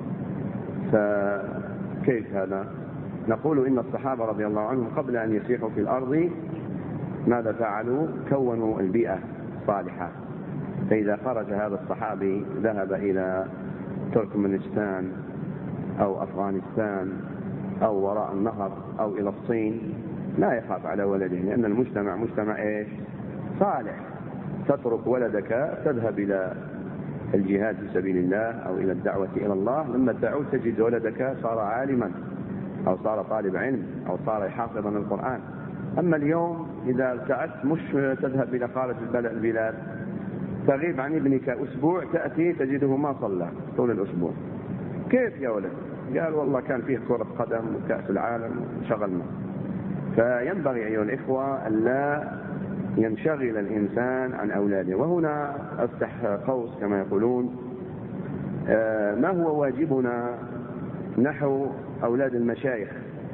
فكيف هذا؟ نقول إن الصحابة رضي الله عنهم قبل أن يسيحوا في الأرض ماذا فعلوا؟ كونوا البيئة الصالحة. فإذا خرج هذا الصحابي ذهب إلى تركمانستان أو أفغانستان أو وراء النهر أو إلى الصين لا يخاف على ولده، لأن المجتمع مجتمع إيش؟ صالح. تترك ولدك تذهب إلى الجهاد في سبيل الله أو إلى الدعوة إلى الله، لما تعود تجد ولدك صار عالما أو صار طالب علم أو صار حافظا القرآن. أما اليوم إذا ابتعدت مش تذهب إلى خارج البلاد، تغيب عن ابنك أسبوع، تأتي تجده ما صلى طول الأسبوع. كيف يا ولد؟ قال والله كان فيه كرة قدم وكأس العالم وشغلنا. فينبغي أيها الإخوة أن لا ينشغل الإنسان عن أولاده. وهنا أفتح قوس كما يقولون، ما هو واجبنا نحو أولاد المشايخ؟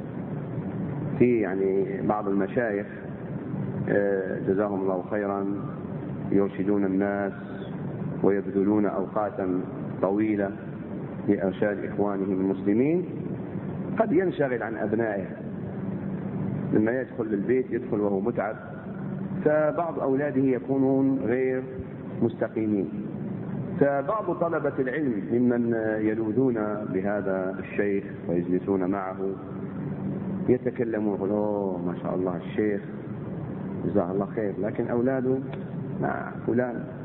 في بعض المشايخ جزاهم الله خيرا يرشدون الناس ويبذلون أوقاتا طويلة لإرشاد إخوانهم المسلمين، قد ينشغل عن أبنائه. لما يدخل للبيت يدخل وهو متعب، فبعض أولاده يكونون غير مستقيمين. فبعض طلبة العلم ممن يلوذون بهذا الشيخ ويجلسون معه يتكلمون يقولون أوه ما شاء الله الشيخ جزاه الله خير، لكن أولاده مع فلان